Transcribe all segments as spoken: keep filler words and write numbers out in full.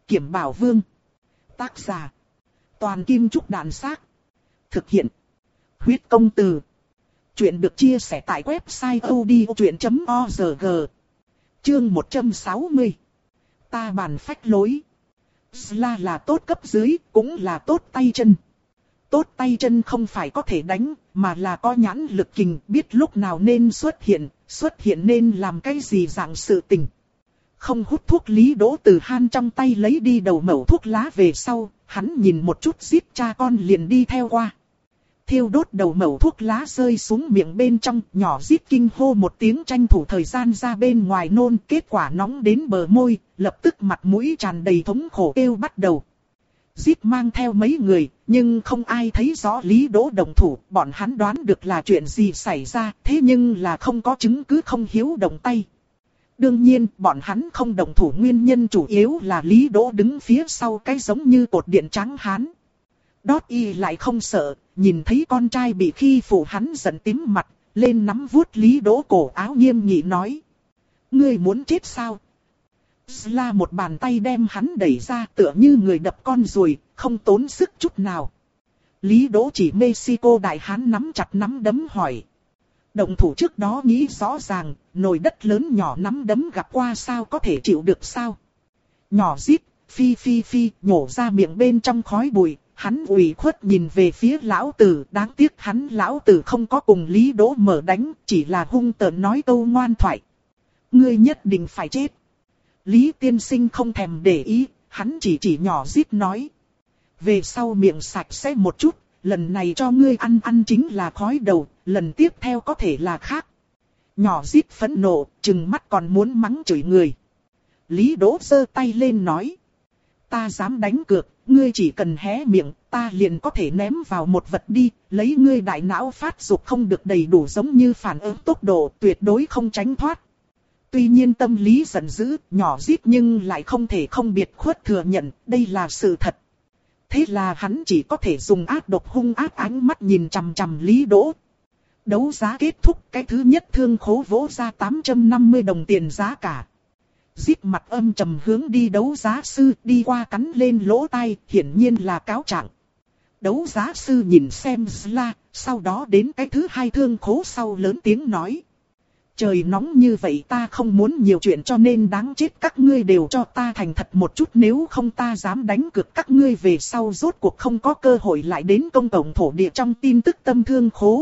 Kiểm Bảo Vương. Tác giả. Toàn Kim Trúc Đàn Xác. Thực hiện. Huyết Công Từ. Chuyện được chia sẻ tại website odchuyện chấm org. Chương một trăm sáu mươi. Ta bàn phách lối. Sla là tốt cấp dưới, cũng là tốt tay chân. Tốt tay chân không phải có thể đánh, mà là có nhãn lực kình, biết lúc nào nên xuất hiện, xuất hiện nên làm cái gì dạng sự tình. Không hút thuốc, Lý Đỗ từ Han trong tay lấy đi đầu mẩu thuốc lá về sau, hắn nhìn một chút giết cha con liền đi theo qua. Thiêu đốt đầu mẩu thuốc lá rơi xuống miệng bên trong, nhỏ giết kinh hô một tiếng tranh thủ thời gian ra bên ngoài nôn, kết quả nóng đến bờ môi, lập tức mặt mũi tràn đầy thống khổ kêu bắt đầu. Giết mang theo mấy người, nhưng không ai thấy rõ Lý Đỗ động thủ, bọn hắn đoán được là chuyện gì xảy ra, thế nhưng là không có chứng cứ, không hiếu động tay. Đương nhiên, bọn hắn không động thủ nguyên nhân chủ yếu là Lý Đỗ đứng phía sau cái giống như cột điện trắng hán. Đót y lại không sợ, nhìn thấy con trai bị khi phụ hắn giận tím mặt, lên nắm vuốt Lý Đỗ cổ áo nghiêm nghị nói. Ngươi muốn chết sao? Sla một bàn tay đem hắn đẩy ra tựa như người đập con ruồi, không tốn sức chút nào. Lý Đỗ chỉ Mexico đại hán nắm chặt nắm đấm hỏi. Động thủ trước đó nghĩ rõ ràng, nồi đất lớn nhỏ nắm đấm gặp qua sao có thể chịu được sao? Nhỏ rít, phi phi phi, nhổ ra miệng bên trong khói bụi, hắn ủy khuất nhìn về phía lão tử, đáng tiếc hắn lão tử không có cùng Lý Đỗ mở đánh, chỉ là hung tợn nói câu ngoan thoại. Ngươi nhất định phải chết. Lý tiên sinh không thèm để ý, hắn chỉ chỉ nhỏ rít nói. Về sau miệng sạch sẽ một chút, lần này cho ngươi ăn ăn chính là khói đầu, lần tiếp theo có thể là khác. Nhỏ rít phẫn nộ, trừng mắt còn muốn mắng chửi người. Lý Đỗ giơ tay lên nói. Ta dám đánh cược, ngươi chỉ cần hé miệng, ta liền có thể ném vào một vật đi, lấy ngươi đại não phát dục không được đầy đủ giống như phản ứng tốc độ, tuyệt đối không tránh thoát. Tuy nhiên tâm lý giận dữ, nhỏ rít nhưng lại không thể không biệt khuất thừa nhận, đây là sự thật. Thế là hắn chỉ có thể dùng ác độc hung ác ánh mắt nhìn chằm chằm Lý Đỗ. Đấu giá kết thúc, cái thứ nhất thương khố vỗ ra tám trăm năm mươi đồng tiền giá cả. Giết mặt âm trầm hướng đi đấu giá sư, đi qua cắn lên lỗ tai, hiển nhiên là cáo trạng. Đấu giá sư nhìn xem Sla, sau đó đến cái thứ hai thương khố sau lớn tiếng nói. Trời nóng như vậy ta không muốn nhiều chuyện cho nên đáng chết các ngươi đều cho ta thành thật một chút, nếu không ta dám đánh cược các ngươi về sau rốt cuộc không có cơ hội lại đến công cộng thổ địa trong tin tức tâm thương khố.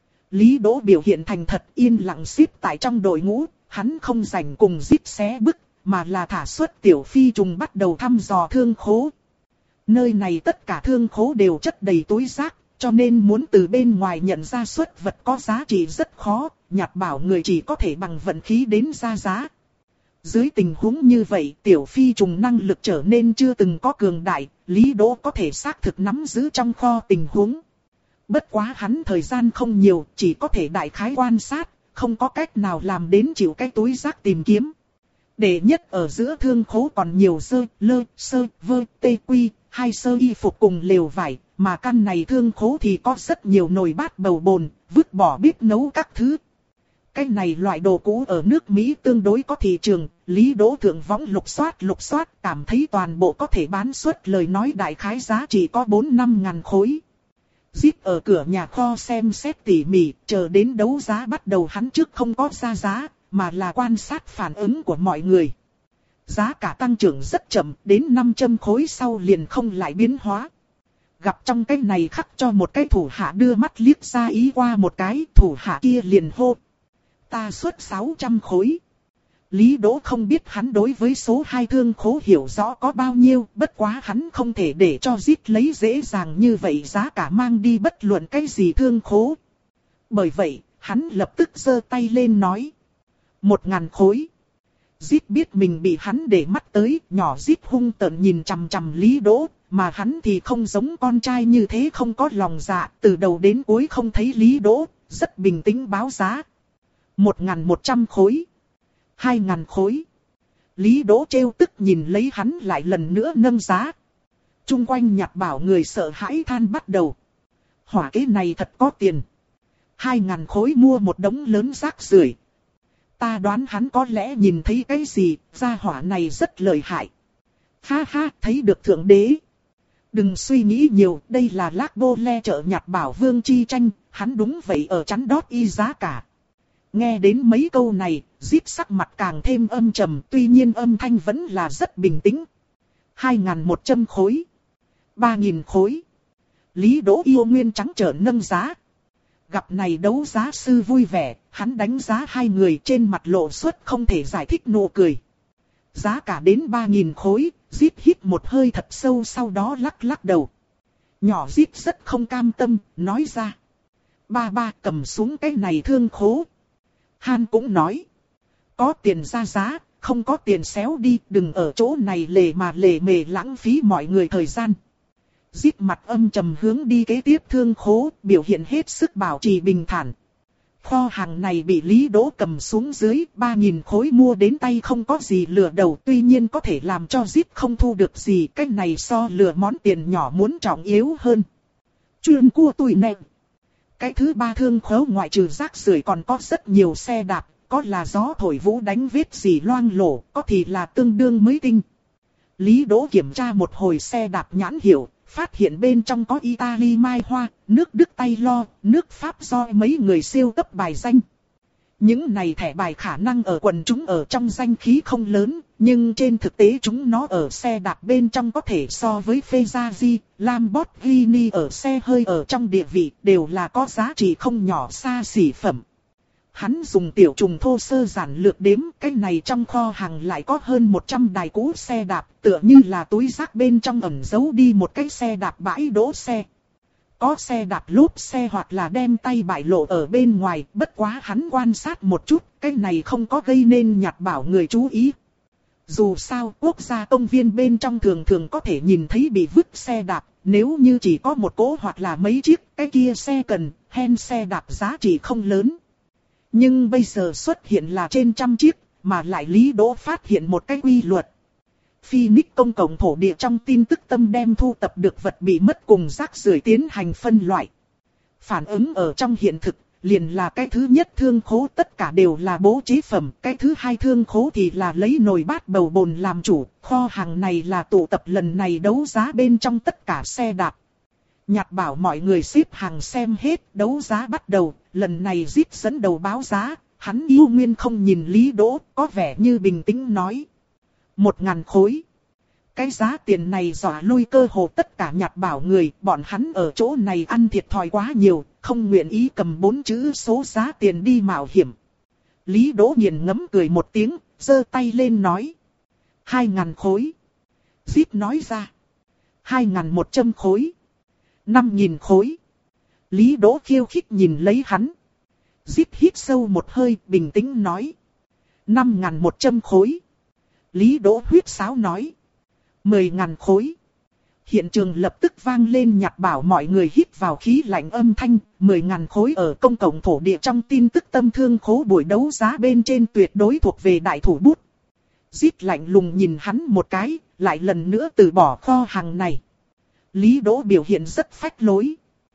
Lý Đỗ biểu hiện thành thật yên lặng xếp tại trong đội ngũ, hắn không rảnh cùng giết xé bức, mà là thả xuất tiểu phi trùng bắt đầu thăm dò thương khố. Nơi này tất cả thương khố đều chất đầy túi rác, cho nên muốn từ bên ngoài nhận ra xuất vật có giá trị rất khó, nhặt bảo người chỉ có thể bằng vận khí đến ra giá. Dưới tình huống như vậy, tiểu phi trùng năng lực trở nên chưa từng có cường đại, Lý Đỗ có thể xác thực nắm giữ trong kho tình huống. Bất quá hắn thời gian không nhiều, chỉ có thể đại khái quan sát, không có cách nào làm đến chịu cái túi rác tìm kiếm. Đệ nhất ở giữa thương khố còn nhiều sơ, lơ, sơ, vơ, tê quy, hai sơ y phục cùng lều vải, mà căn này thương khố thì có rất nhiều nồi bát bầu bồn, vứt bỏ bếp nấu các thứ. Cái này loại đồ cũ ở nước Mỹ tương đối có thị trường, Lý Đỗ thượng võng lục soát lục soát cảm thấy toàn bộ có thể bán suất lời nói đại khái giá chỉ có bốn năm ngàn khối. Giết ở cửa nhà kho xem xét tỉ mỉ, chờ đến đấu giá bắt đầu hắn trước không có ra giá, mà là quan sát phản ứng của mọi người. Giá cả tăng trưởng rất chậm, đến năm trăm khối sau liền không lại biến hóa. Gặp trong cái này khắc cho một cái thủ hạ đưa mắt liếc ra ý qua một cái, thủ hạ kia liền hô. Ta xuất sáu trăm khối. Lý Đỗ không biết hắn đối với số hai thương khố hiểu rõ có bao nhiêu, bất quá hắn không thể để cho giết lấy dễ dàng như vậy giá cả mang đi bất luận cái gì thương khố. Bởi vậy, hắn lập tức giơ tay lên nói. Một ngàn khối. Giết biết mình bị hắn để mắt tới, nhỏ giết hung tợn nhìn chằm chằm Lý Đỗ, mà hắn thì không giống con trai như thế không có lòng dạ, từ đầu đến cuối không thấy Lý Đỗ, rất bình tĩnh báo giá. Một ngàn một trăm khối. Hai ngàn khối. Lý Đỗ trêu tức nhìn lấy hắn lại lần nữa nâng giá. Trung quanh nhặt bảo người sợ hãi than bắt đầu. Hỏa kế này thật có tiền. Hai ngàn khối mua một đống lớn rác rưởi. Ta đoán hắn có lẽ nhìn thấy cái gì, gia hỏa này rất lợi hại. Ha ha, thấy được thượng đế. Đừng suy nghĩ nhiều, đây là Lác Bô Le chợ nhặt bảo vương chi tranh, hắn đúng vậy ở chắn đót y giá cả. Nghe đến mấy câu này, Zip sắc mặt càng thêm âm trầm, tuy nhiên âm thanh vẫn là rất bình tĩnh. Hai ngàn một trăm khối. Ba nghìn khối. Lý Đỗ yêu nguyên trắng trợn nâng giá. Gặp này đấu giá sư vui vẻ, hắn đánh giá hai người trên mặt lộ xuất không thể giải thích nụ cười. Giá cả đến ba nghìn khối, Zip hít một hơi thật sâu sau đó lắc lắc đầu. Nhỏ Zip rất không cam tâm, nói ra. Ba ba cầm xuống cái này thương khố. Han cũng nói. Có tiền ra giá, không có tiền xéo đi, đừng ở chỗ này lề mà lề mề lãng phí mọi người thời gian. Zip mặt âm trầm hướng đi kế tiếp thương khố, biểu hiện hết sức bảo trì bình thản. Kho hàng này bị Lý Đỗ cầm xuống dưới, ba nghìn khối mua đến tay không có gì lừa đầu, tuy nhiên có thể làm cho Zip không thu được gì, cái này so lừa món tiền nhỏ muốn trọng yếu hơn. Chuyên cua tùi nè. Cái thứ ba thương khố ngoại trừ rác rưởi còn có rất nhiều xe đạp, có là gió thổi vũ đánh vết gì loang lổ, có thì là tương đương mới tinh. Lý Đỗ kiểm tra một hồi xe đạp nhãn hiệu, phát hiện bên trong có Italy Mai Hoa, nước Đức Tay Lo, nước Pháp do mấy người siêu cấp bài danh. Những này thẻ bài khả năng ở quần chúng ở trong danh khí không lớn, nhưng trên thực tế chúng nó ở xe đạp bên trong có thể so với Ferrari, Lamborghini ở xe hơi ở trong địa vị đều là có giá trị không nhỏ xa xỉ phẩm. Hắn dùng tiểu trùng thô sơ giản lược đếm, cái này trong kho hàng lại có hơn một trăm đài cũ xe đạp, tựa như là túi rác bên trong ẩn giấu đi một cái xe đạp bãi đỗ xe. Có xe đạp lốp xe hoặc là đem tay bại lộ ở bên ngoài, bất quá hắn quan sát một chút, cái này không có gây nên nhặt bảo người chú ý. Dù sao, quốc gia công viên bên trong thường thường có thể nhìn thấy bị vứt xe đạp, nếu như chỉ có một cỗ hoặc là mấy chiếc, cái kia xe cần, hen xe đạp giá trị không lớn. Nhưng bây giờ xuất hiện là trên trăm chiếc, mà lại Lý Đỗ phát hiện một cái quy luật. Phoenix công cộng thổ địa trong tin tức tâm đem thu tập được vật bị mất cùng rác rưởi tiến hành phân loại. Phản ứng ở trong hiện thực, liền là cái thứ nhất thương khố tất cả đều là bố trí phẩm, cái thứ hai thương khố thì là lấy nồi bát bầu bồn làm chủ, kho hàng này là tụ tập lần này đấu giá bên trong tất cả xe đạp. Nhặt bảo mọi người xếp hàng xem hết, đấu giá bắt đầu, lần này Zip dẫn đầu báo giá, hắn yêu nguyên không nhìn Lý Đỗ, có vẻ như bình tĩnh nói. Một ngàn khối. Cái giá tiền này dọa lui cơ hồ tất cả nhặt bảo người, bọn hắn ở chỗ này ăn thiệt thòi quá nhiều, không nguyện ý cầm bốn chữ số giá tiền đi mạo hiểm. Lý Đỗ nghiền ngẫm cười một tiếng, giơ tay lên nói. Hai ngàn khối. Zip nói ra. Hai ngàn một trăm khối. Năm nghìn khối. Lý Đỗ khiêu khích nhìn lấy hắn. Zip hít sâu một hơi, bình tĩnh nói. Năm ngàn một trăm khối. Lý Đỗ huýt sáo nói. Mười ngàn khối. Hiện trường lập tức vang lên nhặt bảo mọi người hít vào khí lạnh âm thanh. Mười ngàn khối ở công cộng thổ địa trong tin tức tâm thương khố buổi đấu giá bên trên tuyệt đối thuộc về đại thủ bút. Zip lạnh lùng nhìn hắn một cái, lại lần nữa từ bỏ kho hàng này. Lý Đỗ biểu hiện rất phách lối.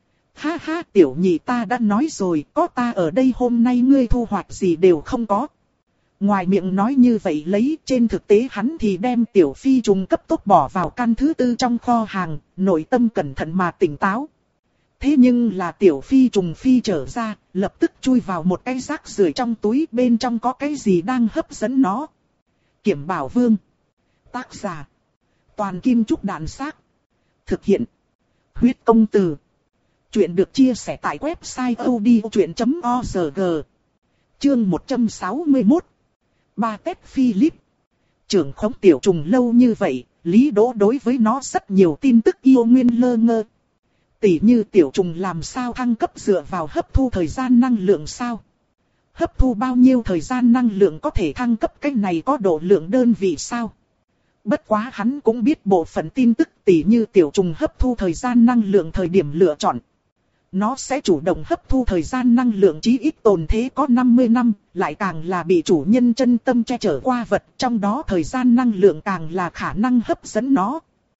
Ha ha, tiểu nhị, ta đã nói rồi, có ta ở đây hôm nay ngươi thu hoạch gì đều không có. Ngoài miệng nói như vậy lấy, trên thực tế hắn thì đem tiểu phi trùng cấp tốc bỏ vào căn thứ tư trong kho hàng, nội tâm cẩn thận mà tỉnh táo. Thế nhưng là tiểu phi trùng phi trở ra, lập tức chui vào một cái rác rưởi trong túi, bên trong có cái gì đang hấp dẫn nó. Kiểm Bảo Vương. Tác giả. Toàn Kim Trúc Đạn Xác. Thực hiện. Huyết Công Từ. Chuyện được chia sẻ tại website odchuyện chấm org. Chương một trăm sáu mươi mốt. Ba Tết Philip. Trưởng khống tiểu trùng lâu như vậy, Lý Đỗ đối với nó rất nhiều tin tức yêu nguyên lơ ngơ. Tỉ như tiểu trùng làm sao thăng cấp dựa vào hấp thu thời gian năng lượng sao? Hấp thu bao nhiêu thời gian năng lượng có thể thăng cấp, cái này có độ lượng đơn vị sao? Bất quá hắn cũng biết bộ phận tin tức tỉ như tiểu trùng hấp thu thời gian năng lượng thời điểm lựa chọn. Nó sẽ chủ động hấp thu thời gian năng lượng chí ít tồn thế có năm mươi năm, lại càng là bị chủ nhân chân tâm che chở qua vật, trong đó thời gian năng lượng càng là khả năng hấp dẫn nó.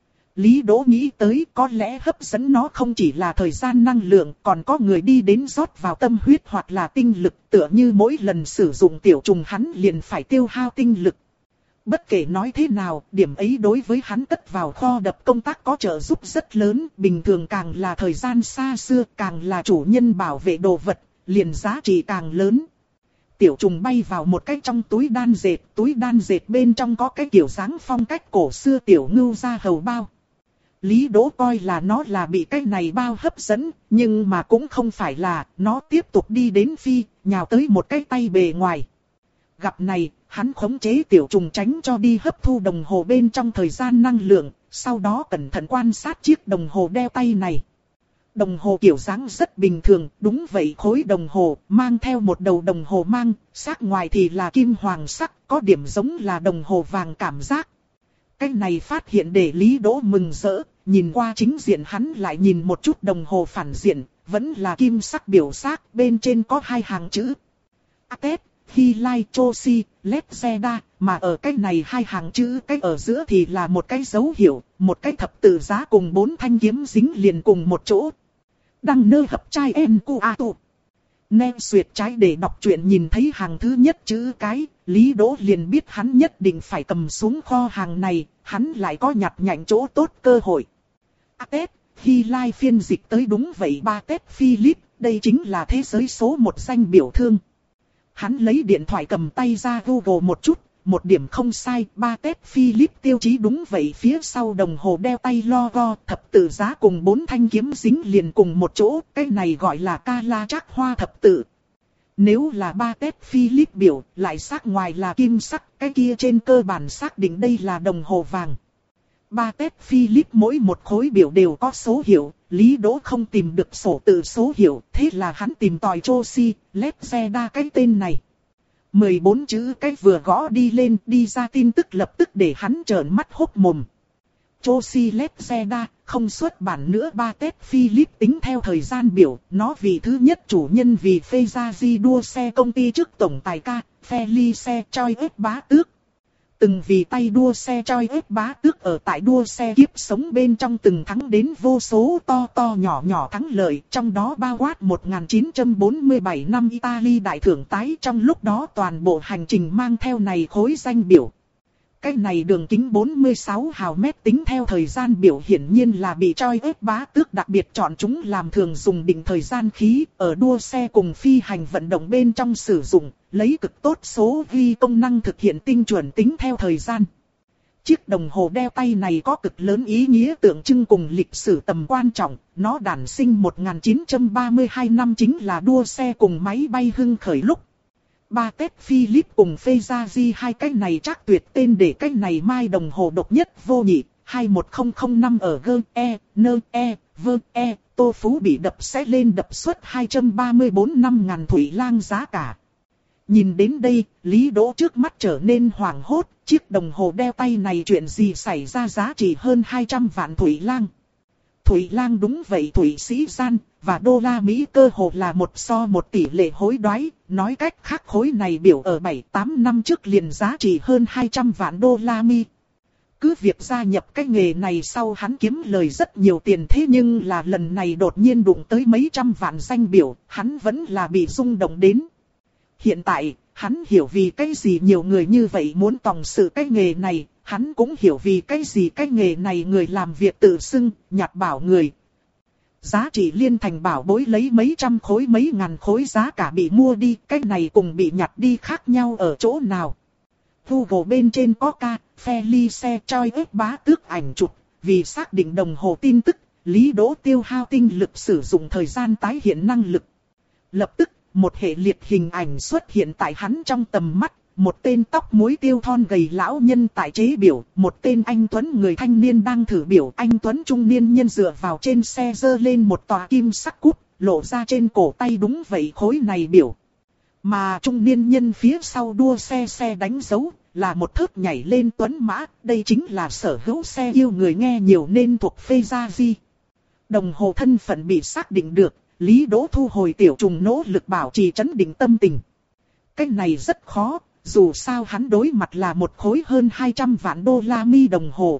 Lý Đỗ nghĩ tới có lẽ hấp dẫn nó không chỉ là thời gian năng lượng, còn có người đi đến rót vào tâm huyết hoặc là tinh lực, tựa như mỗi lần sử dụng tiểu trùng hắn liền phải tiêu hao tinh lực. Bất kể nói thế nào, điểm ấy đối với hắn cất vào kho đập công tác có trợ giúp rất lớn, bình thường càng là thời gian xa xưa, càng là chủ nhân bảo vệ đồ vật, liền giá trị càng lớn. Tiểu trùng bay vào một cái trong túi đan dệt, túi đan dệt bên trong có cái kiểu dáng phong cách cổ xưa tiểu ngưu ra hầu bao. Lý Đỗ coi là nó là bị cái này bao hấp dẫn, nhưng mà cũng không phải là, nó tiếp tục đi đến phi, nhào tới một cái tay bề ngoài. Gặp này, hắn khống chế tiểu trùng tránh cho đi hấp thu đồng hồ bên trong thời gian năng lượng, sau đó cẩn thận quan sát chiếc đồng hồ đeo tay này. Đồng hồ kiểu dáng rất bình thường, đúng vậy khối đồng hồ, mang theo một đầu đồng hồ mang, sắc ngoài thì là kim hoàng sắc, có điểm giống là đồng hồ vàng cảm giác. Cái này phát hiện để Lý Đỗ mừng rỡ, nhìn qua chính diện hắn lại nhìn một chút đồng hồ phản diện, vẫn là kim sắc biểu sắc, bên trên có hai hàng chữ. Atet, Hilai, Chosi, Letseda, mà ở cái này hai hàng chữ cái ở giữa thì là một cái dấu hiệu, một cái thập tự giá cùng bốn thanh kiếm dính liền cùng một chỗ. Đăng nơ hợp trai en cu a tụ. Nem xuyệt trái để đọc truyện nhìn thấy hàng thứ nhất chữ cái, Lý Đỗ liền biết hắn nhất định phải cầm xuống kho hàng này, hắn lại có nhặt nhạnh chỗ tốt cơ hội. Atet, Hilai phiên dịch tới đúng vậy ba Tết Philip, đây chính là thế giới số một danh biểu thương. Hắn lấy điện thoại cầm tay ra Google một chút, một điểm không sai, ba Tết Philip tiêu chí đúng vậy, phía sau đồng hồ đeo tay logo, thập tự giá cùng bốn thanh kiếm dính liền cùng một chỗ, cái này gọi là Kala Trác Hoa thập tự. Nếu là ba Tết Philip biểu, lại sắc ngoài là kim sắc, cái kia trên cơ bản xác định đây là đồng hồ vàng. ba Tết Philip mỗi một khối biểu đều có số hiệu, Lý Đỗ không tìm được sổ tự số hiệu, thế là hắn tìm tòi Chosi, Letseda cái tên này. mười bốn chữ cái vừa gõ đi lên, đi ra tin tức lập tức để hắn trợn mắt hốc mồm. Chosi Letseda, không xuất bản nữa ba Tết Philip tính theo thời gian biểu, nó vì thứ nhất chủ nhân vì Fezazi đua xe công ty trước tổng tài ca, Felice Choi ép bá tước. Từng vì tay đua xe Choi ép bá tước ở tại đua xe kiếp sống bên trong từng thắng đến vô số to to nhỏ nhỏ thắng lợi, trong đó bao quát một nghìn chín trăm bốn mươi bảy năm Italy đại thưởng tái, trong lúc đó toàn bộ hành trình mang theo này khối danh biểu. Cái này đường kính bốn mươi sáu hào mét tính theo thời gian biểu hiển nhiên là bị Choi ép bá tước đặc biệt chọn chúng làm thường dùng định thời gian khí, ở đua xe cùng phi hành vận động bên trong sử dụng, lấy cực tốt số ghi công năng thực hiện tinh chuẩn tính theo thời gian. Chiếc đồng hồ đeo tay này có cực lớn ý nghĩa tượng trưng cùng lịch sử tầm quan trọng, nó đản sinh một nghìn chín trăm ba mươi hai năm chính là đua xe cùng máy bay hưng khởi lúc. Ba Tết Philip cùng Fezazi hai cái này chắc tuyệt tên để cái này mai đồng hồ độc nhất vô nhị, hai một không không năm ở G, E, N, E, V, E, Tô Phú bị đập sẽ lên đập suất hai trăm ba mươi tư năm ngàn thủy lang giá cả. Nhìn đến đây, Lý Đỗ trước mắt trở nên hoảng hốt, chiếc đồng hồ đeo tay này chuyện gì xảy ra giá trị hơn hai trăm vạn thủy lang. Thủy lang đúng vậy, Thụy Sĩ gian và đô la Mỹ cơ hồ là một so một tỷ lệ hối đoái, nói cách khác khối này biểu ở bảy tám năm trước liền giá trị hơn hai trăm vạn đô la Mỹ. Cứ việc gia nhập cái nghề này sau hắn kiếm lời rất nhiều tiền, thế nhưng là lần này đột nhiên đụng tới mấy trăm vạn danh biểu, hắn vẫn là bị rung động đến. Hiện tại, hắn hiểu vì cái gì nhiều người như vậy muốn tòng sự cái nghề này, hắn cũng hiểu vì cái gì cái nghề này người làm việc tự xưng, nhặt bảo người. Giá trị liên thành bảo bối lấy mấy trăm khối mấy ngàn khối giá cả bị mua đi, cái này cùng bị nhặt đi khác nhau ở chỗ nào. Google bên trên có ca, Felice Choi ép bá tước ảnh chụp, vì xác định đồng hồ tin tức, Lý Đỗ tiêu hao tinh lực sử dụng thời gian tái hiện năng lực. Lập tức, một hệ liệt hình ảnh xuất hiện tại hắn trong tầm mắt, một tên tóc muối tiêu thon gầy lão nhân tại chế biểu, một tên anh tuấn người thanh niên đang thử biểu, anh tuấn trung niên nhân dựa vào trên xe giơ lên một tòa kim sắc cúp, lộ ra trên cổ tay đúng vậy khối này biểu. Mà trung niên nhân phía sau đua xe xe đánh dấu, là một thớt nhảy lên tuấn mã, đây chính là sở hữu xe yêu người nghe nhiều nên thuộc Fezazi. Đồng hồ thân phận bị xác định được, Lý Đỗ thu hồi tiểu trùng nỗ lực bảo trì trấn định tâm tình. Cái này rất khó, dù sao hắn đối mặt là một khối hơn hai trăm vạn đô la Mỹ đồng hồ.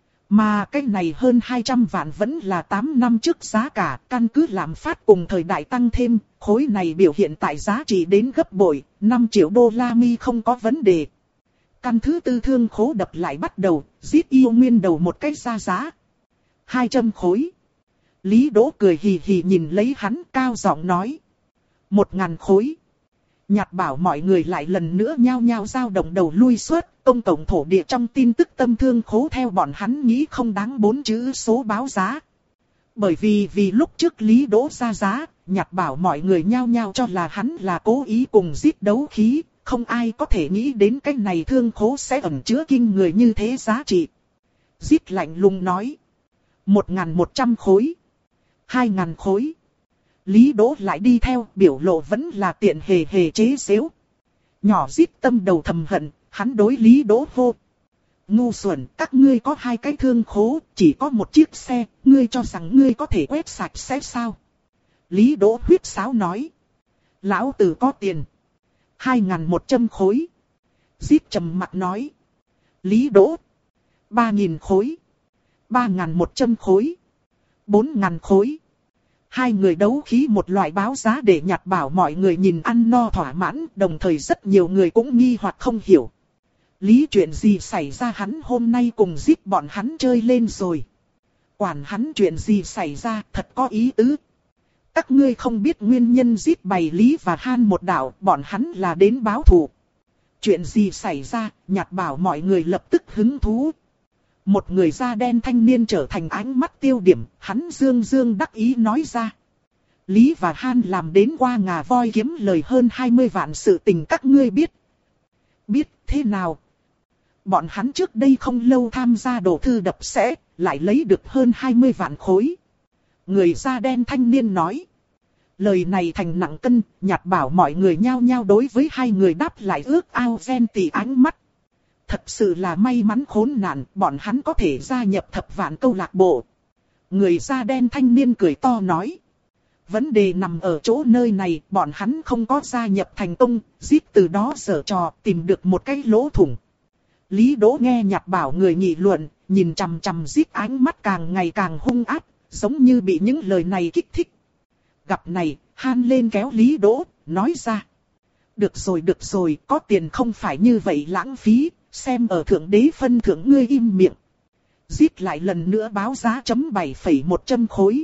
Mà cái này hơn hai trăm vạn vẫn là tám năm trước giá cả, căn cứ lạm phát cùng thời đại tăng thêm, khối này biểu hiện tại giá trị đến gấp bội, năm triệu đô la Mỹ không có vấn đề. căn thứ tư thương khố đập lại bắt đầu, giết yêu nguyên đầu một cái ra giá. Hai trăm khối. Lý Đỗ cười hì hì nhìn lấy hắn, cao giọng nói. Một ngàn khối. Nhạt bảo mọi người lại lần nữa nhao nhao dao động đầu lui suốt, công cộng thổ địa trong tin tức tâm thương khố theo bọn hắn nghĩ không đáng bốn chữ số báo giá. Bởi vì vì lúc trước Lý Đỗ ra giá, nhạt bảo mọi người nhao nhao cho là hắn là cố ý cùng giết đấu khí, không ai có thể nghĩ đến cái này thương khố sẽ ẩn chứa kinh người như thế giá trị. Giết lạnh lùng nói. Một ngàn một trăm khối. Hai ngàn khối. Lý Đỗ lại đi theo, biểu lộ vẫn là tiện hề hề chế giễu. Nhỏ giết tâm đầu thầm hận, hắn đối Lý Đỗ hô. Ngu xuẩn, các ngươi có hai cái thương khố, chỉ có một chiếc xe, ngươi cho rằng ngươi có thể quét sạch sẽ sao? Lý Đỗ huyết sáo nói. Lão tử có tiền. Hai ngàn một trăm khối. Giết trầm mặt nói. Lý Đỗ. Ba nghìn khối. Ba ngàn một trăm khối. Bốn ngàn khối. Hai người đấu khí một loại báo giá để nhạt bảo mọi người nhìn ăn no thỏa mãn, đồng thời rất nhiều người cũng nghi hoặc không hiểu. Lý chuyện gì xảy ra, hắn hôm nay cùng giết bọn hắn chơi lên rồi. Quản hắn chuyện gì xảy ra, thật có ý tứ. Các ngươi không biết nguyên nhân giết bày Lý và Han một đạo, bọn hắn là đến báo thù. Chuyện gì xảy ra, nhạt bảo mọi người lập tức hứng thú. Một người da đen thanh niên trở thành ánh mắt tiêu điểm, hắn dương dương đắc ý nói ra. Lý và Han làm đến qua ngà voi kiếm lời hơn hai mươi vạn, sự tình các ngươi biết. Biết thế nào? Bọn hắn trước đây không lâu tham gia đổ thư đập sẽ, lại lấy được hơn hai mươi vạn khối. Người da đen thanh niên nói. Lời này thành nặng cân, nhạt bảo mọi người nhao nhao đối với hai người đáp lại ước ao ghen tị ánh mắt. Thật sự là may mắn khốn nạn, bọn hắn có thể gia nhập thập vạn câu lạc bộ. Người da đen thanh niên cười to nói. Vấn đề nằm ở chỗ nơi này, bọn hắn không có gia nhập thành công, giết từ đó giở trò, tìm được một cái lỗ thủng. Lý Đỗ nghe nhạt bảo người nghị luận, nhìn chằm chằm giết ánh mắt càng ngày càng hung ác, giống như bị những lời này kích thích. Gặp này, Han lên kéo Lý Đỗ, nói ra. Được rồi được rồi, có tiền không phải như vậy lãng phí, xem ở thượng đế phân thưởng ngươi im miệng. Giết lại lần nữa báo giá chấm bảy phẩy một trăm khối.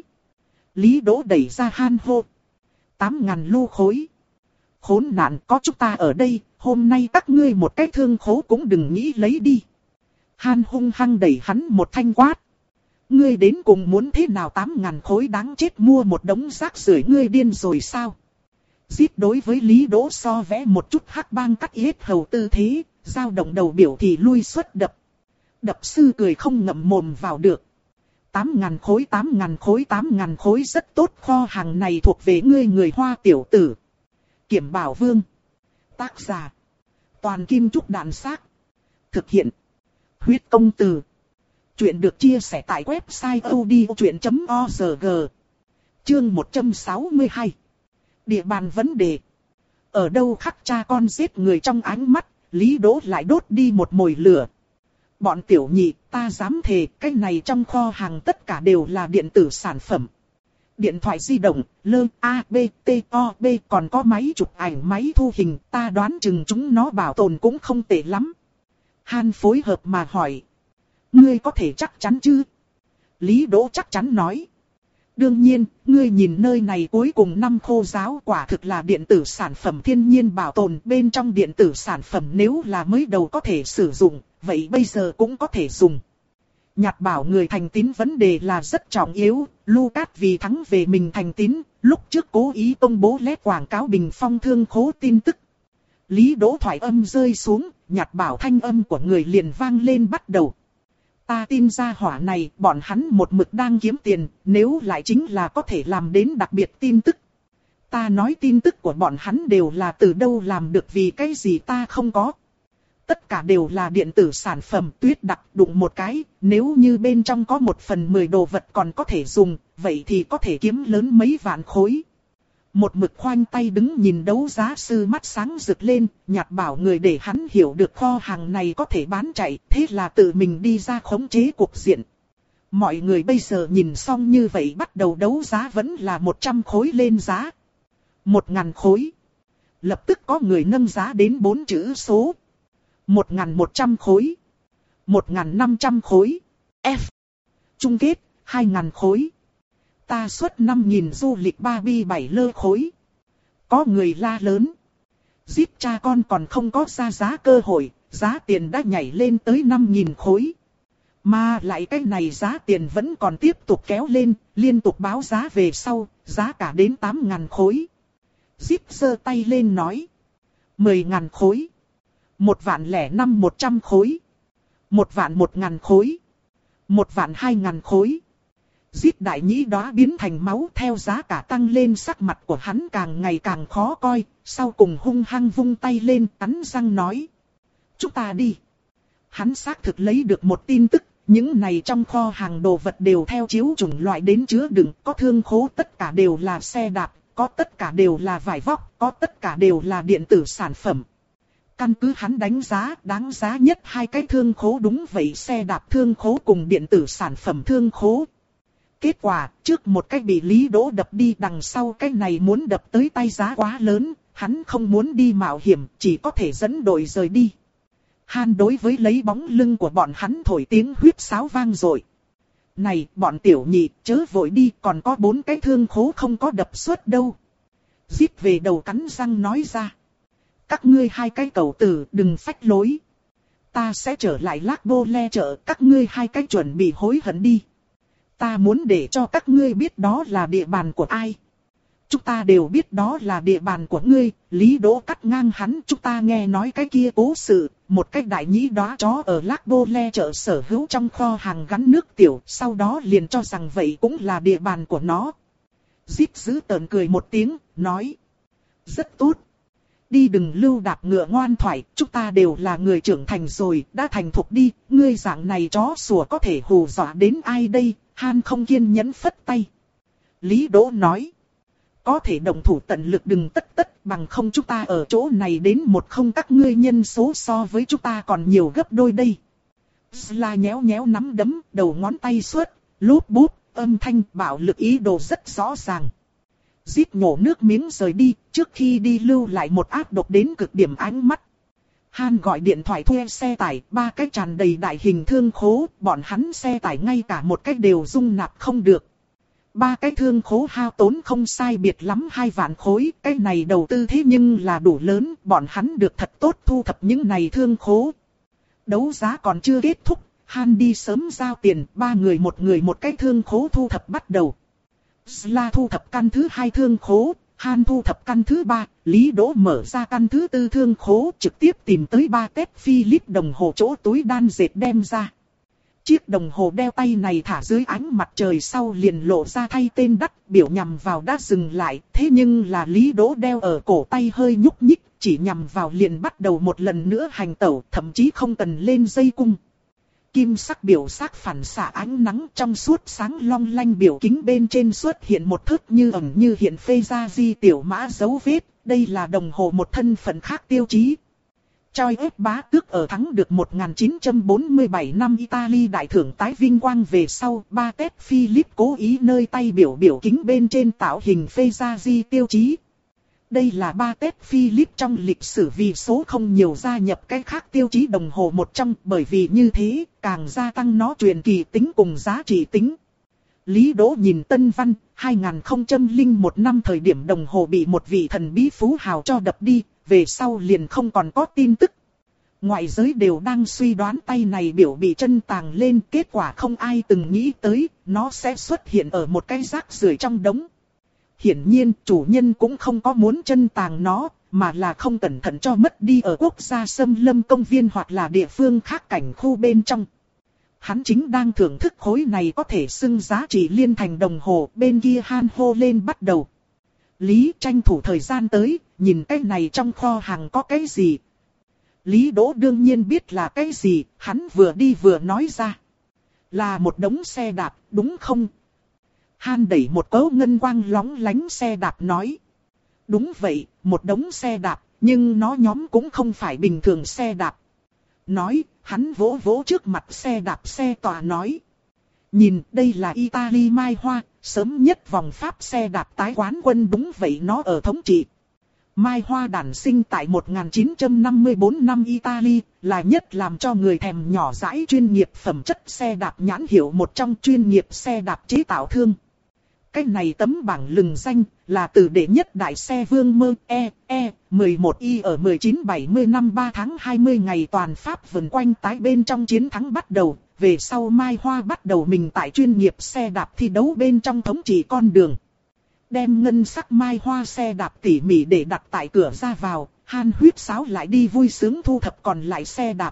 Lý Đỗ đẩy ra Han hô. Tám ngàn lưu khối. Khốn nạn, có chúng ta ở đây, hôm nay các ngươi một cái thương khố cũng đừng nghĩ lấy đi. Han hung hăng đẩy hắn một thanh quát. Ngươi đến cùng muốn thế nào, tám ngàn khối đáng chết mua một đống rác rưởi, ngươi điên rồi sao? Giết đối với Lý Đỗ so vẽ một chút hắc bang cắt yết hầu tư thế, dao động đầu biểu thì lui xuất đập. Đập sư cười không ngậm mồm vào được. Tám ngàn khối, tám ngàn khối, tám ngàn khối rất tốt, kho hàng này thuộc về ngươi người Hoa tiểu tử. Kiểm Bảo Vương. Tác giả. Toàn Kim Trúc Đàn Xác. Thực hiện. Huyết Công Từ. Chuyện được chia sẻ tại website odchuyện chấm org. Chương một trăm sáu mươi hai. Địa bàn vấn đề. Ở đâu khắc cha con giết người trong ánh mắt, Lý Đỗ lại đốt đi một mồi lửa. Bọn tiểu nhị, ta dám thề, cái này trong kho hàng tất cả đều là điện tử sản phẩm. Điện thoại di động, lơ, A, B, T, O, B, còn có máy chụp ảnh, máy thu hình, ta đoán chừng chúng nó bảo tồn cũng không tệ lắm. Han phối hợp mà hỏi. Ngươi có thể chắc chắn chứ? Lý Đỗ chắc chắn nói. Đương nhiên, ngươi nhìn nơi này cuối cùng năm khô giáo quả thực là điện tử sản phẩm thiên nhiên bảo tồn, bên trong điện tử sản phẩm nếu là mới đầu có thể sử dụng, vậy bây giờ cũng có thể dùng. Nhạt bảo người thành tín vấn đề là rất trọng yếu, Lucas vì thắng về mình thành tín, lúc trước cố ý công bố lét quảng cáo bình phong thương khố tin tức. Lý Đỗ thoại âm rơi xuống, nhạt bảo thanh âm của người liền vang lên bắt đầu. Ta tin ra hỏa này, bọn hắn một mực đang kiếm tiền, nếu lại chính là có thể làm đến đặc biệt tin tức. Ta nói tin tức của bọn hắn đều là từ đâu làm được, vì cái gì ta không có. Tất cả đều là điện tử sản phẩm, tuyết đặc đụng một cái, nếu như bên trong có một phần mười đồ vật còn có thể dùng, vậy thì có thể kiếm lớn mấy vạn khối. Một mực khoanh tay đứng nhìn đấu giá sư mắt sáng rực lên, nhạt bảo người để hắn hiểu được kho hàng này có thể bán chạy, thế là tự mình đi ra khống chế cục diện. Mọi người bây giờ nhìn xong như vậy bắt đầu đấu giá vẫn là một trăm khối lên giá. Một ngàn khối. Lập tức có người nâng giá đến bốn chữ số. một nghìn một trăm khối. một nghìn năm trăm khối. F. Chung kết, hai nghìn khối. Ta xuất năm nghìn du lịch ba bi bảy lơ khối. Có người la lớn. Zip cha con còn không có ra giá cơ hội, giá tiền đã nhảy lên tới năm nghìn khối. Mà lại cái này giá tiền vẫn còn tiếp tục kéo lên, liên tục báo giá về sau, giá cả đến tám nghìn khối. Zip giơ tay lên nói. mười nghìn khối. Một vạn lẻ năm một trăm khối. Một vạn một nghìn khối. Một vạn hai nghìn khối. Zip đại nhĩ đóa biến thành máu theo giá cả tăng lên, sắc mặt của hắn càng ngày càng khó coi, sau cùng hung hăng vung tay lên cắn răng nói. Chúng ta đi. Hắn xác thực lấy được một tin tức, những này trong kho hàng đồ vật đều theo chiếu chủng loại đến chứa đựng, có thương khố tất cả đều là xe đạp, có tất cả đều là vải vóc, có tất cả đều là điện tử sản phẩm. Căn cứ hắn đánh giá, đáng giá nhất hai cái thương khố đúng vậy, xe đạp thương khố cùng điện tử sản phẩm thương khố. Kết quả, trước một cái bị Lý Đỗ đập đi, đằng sau cái này muốn đập tới tay giá quá lớn, hắn không muốn đi mạo hiểm, chỉ có thể dẫn đội rời đi. Han đối với lấy bóng lưng của bọn hắn thổi tiếng huýt sáo vang dội. Này, bọn tiểu nhị, chớ vội đi, còn có bốn cái thương khố không có đập suốt đâu. Zip về đầu cắn răng nói ra. Các ngươi hai cái cẩu tử đừng phách lối. Ta sẽ trở lại Lác Đô Le chợ, các ngươi hai cái chuẩn bị hối hận đi. Ta muốn để cho các ngươi biết đó là địa bàn của ai. Chúng ta đều biết đó là địa bàn của ngươi. Lý Đỗ cắt ngang hắn. Chúng ta nghe nói cái kia cố sự. Một cái đại nhĩ đóa chó ở Lác Đô Le chợ sở hữu trong kho hàng gắn nước tiểu. Sau đó liền cho rằng vậy cũng là địa bàn của nó. Zip giữ tợn cười một tiếng, nói. Rất tốt. Đi đừng lưu đạp ngựa ngoan thoại, chúng ta đều là người trưởng thành rồi, đã thành thục đi. Ngươi dạng này chó sủa có thể hù dọa đến ai đây? Han không kiên nhẫn phất tay. Lý Đỗ nói. Có thể đồng thủ tận lực đừng tất tất, bằng không chúng ta ở chỗ này đến một không các ngươi nhân số so với chúng ta còn nhiều gấp đôi đây. Sla nhéo nhéo nắm đấm, đầu ngón tay suốt, lúp búp, âm thanh bạo lực ý đồ rất rõ ràng. Zip nhổ nước miếng rời đi, trước khi đi lưu lại một ác độc đến cực điểm ánh mắt. Han gọi điện thoại thuê xe tải, ba cái tràn đầy đại hình thương khố, bọn hắn xe tải ngay cả một cái đều dung nạp không được. Ba cái thương khố hao tốn không sai biệt lắm hai vạn khối, cái này đầu tư thế nhưng là đủ lớn, bọn hắn được thật tốt thu thập những này thương khố. Đấu giá còn chưa kết thúc, Han đi sớm giao tiền, ba người một người một cái thương khố thu thập bắt đầu. Sla thu thập căn thứ hai thương khố, Han thu thập căn thứ ba, Lý Đỗ mở ra căn thứ tư thương khố, trực tiếp tìm tới ba tép Philip đồng hồ chỗ túi đan dệt đem ra. Chiếc đồng hồ đeo tay này thả dưới ánh mặt trời sau liền lộ ra thay tên đắt, biểu nhằm vào đã dừng lại, thế nhưng là Lý Đỗ đeo ở cổ tay hơi nhúc nhích, chỉ nhằm vào liền bắt đầu một lần nữa hành tẩu, thậm chí không cần lên dây cung. Kim sắc biểu sắc phản xạ ánh nắng trong suốt sáng long lanh, biểu kính bên trên xuất hiện một thước như ẩn như hiện phê ra di tiểu mã dấu vết, đây là đồng hồ một thân phận khác tiêu chí. Choi ép bá tước ở thắng được một nghìn chín trăm bốn mươi bảy năm Italy đại thưởng tái vinh quang về sau, ba tép Philip cố ý nơi tay biểu biểu kính bên trên tạo hình phê ra di tiêu chí. Đây là ba tép Philip trong lịch sử vì số không nhiều gia nhập cái khác tiêu chí đồng hồ một trong, bởi vì như thế, càng gia tăng nó truyền kỳ tính cùng giá trị tính. Lý Đỗ nhìn tân văn, hai nghìn không trăm lẻ một năm thời điểm đồng hồ bị một vị thần bí phú hào cho đập đi, về sau liền không còn có tin tức. Ngoại giới đều đang suy đoán tay này biểu bị chân tàng lên, kết quả không ai từng nghĩ tới, nó sẽ xuất hiện ở một cái rác rưởi trong đống. Hiển nhiên, chủ nhân cũng không có muốn chân tàng nó, mà là không cẩn thận cho mất đi ở quốc gia xâm lâm công viên hoặc là địa phương khác cảnh khu bên trong. Hắn chính đang thưởng thức khối này có thể xưng giá trị liên thành đồng hồ, bên kia Han hô lên bắt đầu. Lý tranh thủ thời gian tới, nhìn cái này trong kho hàng có cái gì. Lý Đỗ đương nhiên biết là cái gì, hắn vừa đi vừa nói ra. Là một đống xe đạp, đúng không? Han đẩy một cấu ngân quang lóng lánh xe đạp nói. Đúng vậy, một đống xe đạp, nhưng nó nhóm cũng không phải bình thường xe đạp. Nói, hắn vỗ vỗ trước mặt xe đạp xe tòa nói. Nhìn, đây là Italy mai hoa, sớm nhất vòng Pháp xe đạp tái quán quân, đúng vậy nó ở thống trị. Mai Hoa đản sinh tại một nghìn chín trăm năm mươi tư năm Italy, là nhất làm cho người thèm nhỏ dãi chuyên nghiệp phẩm chất xe đạp nhãn hiệu một trong chuyên nghiệp xe đạp chế tạo thương. Cái này tấm bảng lừng danh là từ đệ nhất đại xe Vương Mơ E E mười một Y ở một nghìn chín trăm bảy mươi năm ba tháng hai mươi ngày toàn Pháp vần quanh tái bên trong chiến thắng bắt đầu. Về sau Mai Hoa bắt đầu mình tại chuyên nghiệp xe đạp thi đấu bên trong thống trị con đường. Đem ngân sắc Mai Hoa xe đạp tỉ mỉ để đặt tại cửa ra vào, Han huýt sáo lại đi vui sướng thu thập còn lại xe đạp.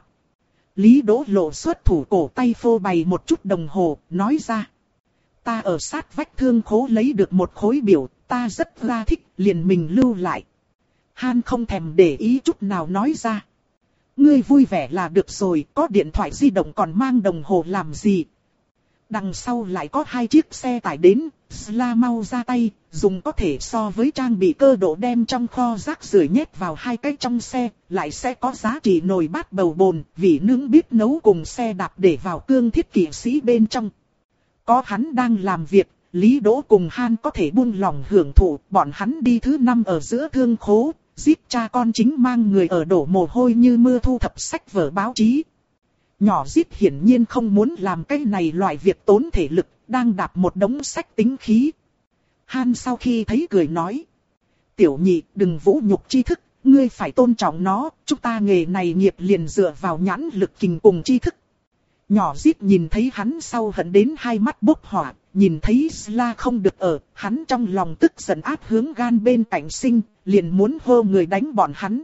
Lý Đỗ lộ xuất thủ cổ tay phô bày một chút đồng hồ, nói ra. Ta ở sát vách thương khố lấy được một khối biểu, ta rất là thích, liền mình lưu lại. Han không thèm để ý chút nào nói ra. Ngươi vui vẻ là được rồi, có điện thoại di động còn mang đồng hồ làm gì? Đằng sau lại có hai chiếc xe tải đến, Sla mau ra tay, dùng có thể so với trang bị cơ độ đem trong kho rác rưởi nhét vào hai cái trong xe, lại sẽ có giá trị nồi bát bầu bồn, vị nướng bếp nấu cùng xe đạp để vào cương thiết kỵ sĩ bên trong. Có hắn đang làm việc, Lý Đỗ cùng Han có thể buông lòng hưởng thụ, bọn hắn đi thứ năm ở giữa thương khố, Zip cha con chính mang người ở đổ mồ hôi như mưa thu thập sách vở báo chí. Nhỏ Zip hiển nhiên không muốn làm cái này loại việc tốn thể lực, đang đạp một đống sách tính khí. Han sau khi thấy cười nói. Tiểu nhị đừng vũ nhục tri thức, ngươi phải tôn trọng nó, chúng ta nghề này nghiệp liền dựa vào nhãn lực kình cùng tri thức. Nhỏ Zip nhìn thấy hắn sau hận đến hai mắt bốc hỏa, nhìn thấy Sla không được ở, hắn trong lòng tức giận áp hướng gan bên cạnh sinh, liền muốn hô người đánh bọn hắn.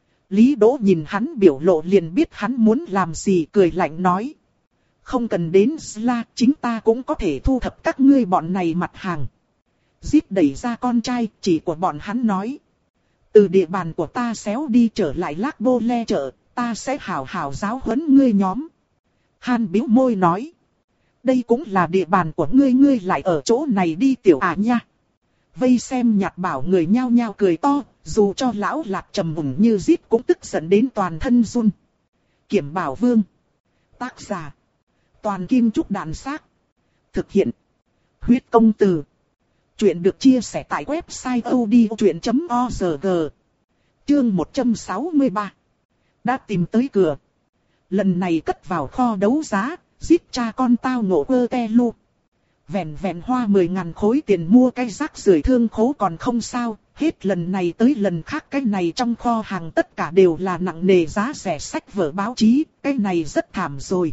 Lý Đỗ nhìn hắn biểu lộ liền biết hắn muốn làm gì, cười lạnh nói. Không cần đến Sla, chính ta cũng có thể thu thập các ngươi bọn này mặt hàng. Zip đẩy ra con trai, chỉ của bọn hắn nói. Từ địa bàn của ta xéo đi trở lại Lác Bô Le chợ, ta sẽ hảo hảo giáo huấn ngươi nhóm. Han bĩu môi nói. Đây cũng là địa bàn của ngươi, ngươi lại ở chỗ này đi tiểu à nha. Vây xem nhạt bảo người nhao nhao cười to, dù cho lão Lạc trầm mùng như Zip cũng tức giận đến toàn thân run. Kiểm Bảo Vương. Tác giả. Toàn Kim Trúc Đàn Xác. Thực hiện. Huyết Công Từ. Chuyện được chia sẻ tại website odchuyện chấm org. Chương một trăm sáu mươi ba. Đã tìm tới cửa. Lần này cất vào kho đấu giá, Zip cha con tao ngộ quơ te lu. Vẹn vẹn hoa mười ngàn khối tiền mua cái rác rưởi thương khố còn không sao, hết lần này tới lần khác cái này trong kho hàng tất cả đều là nặng nề giá rẻ sách vở báo chí, cái này rất thảm rồi.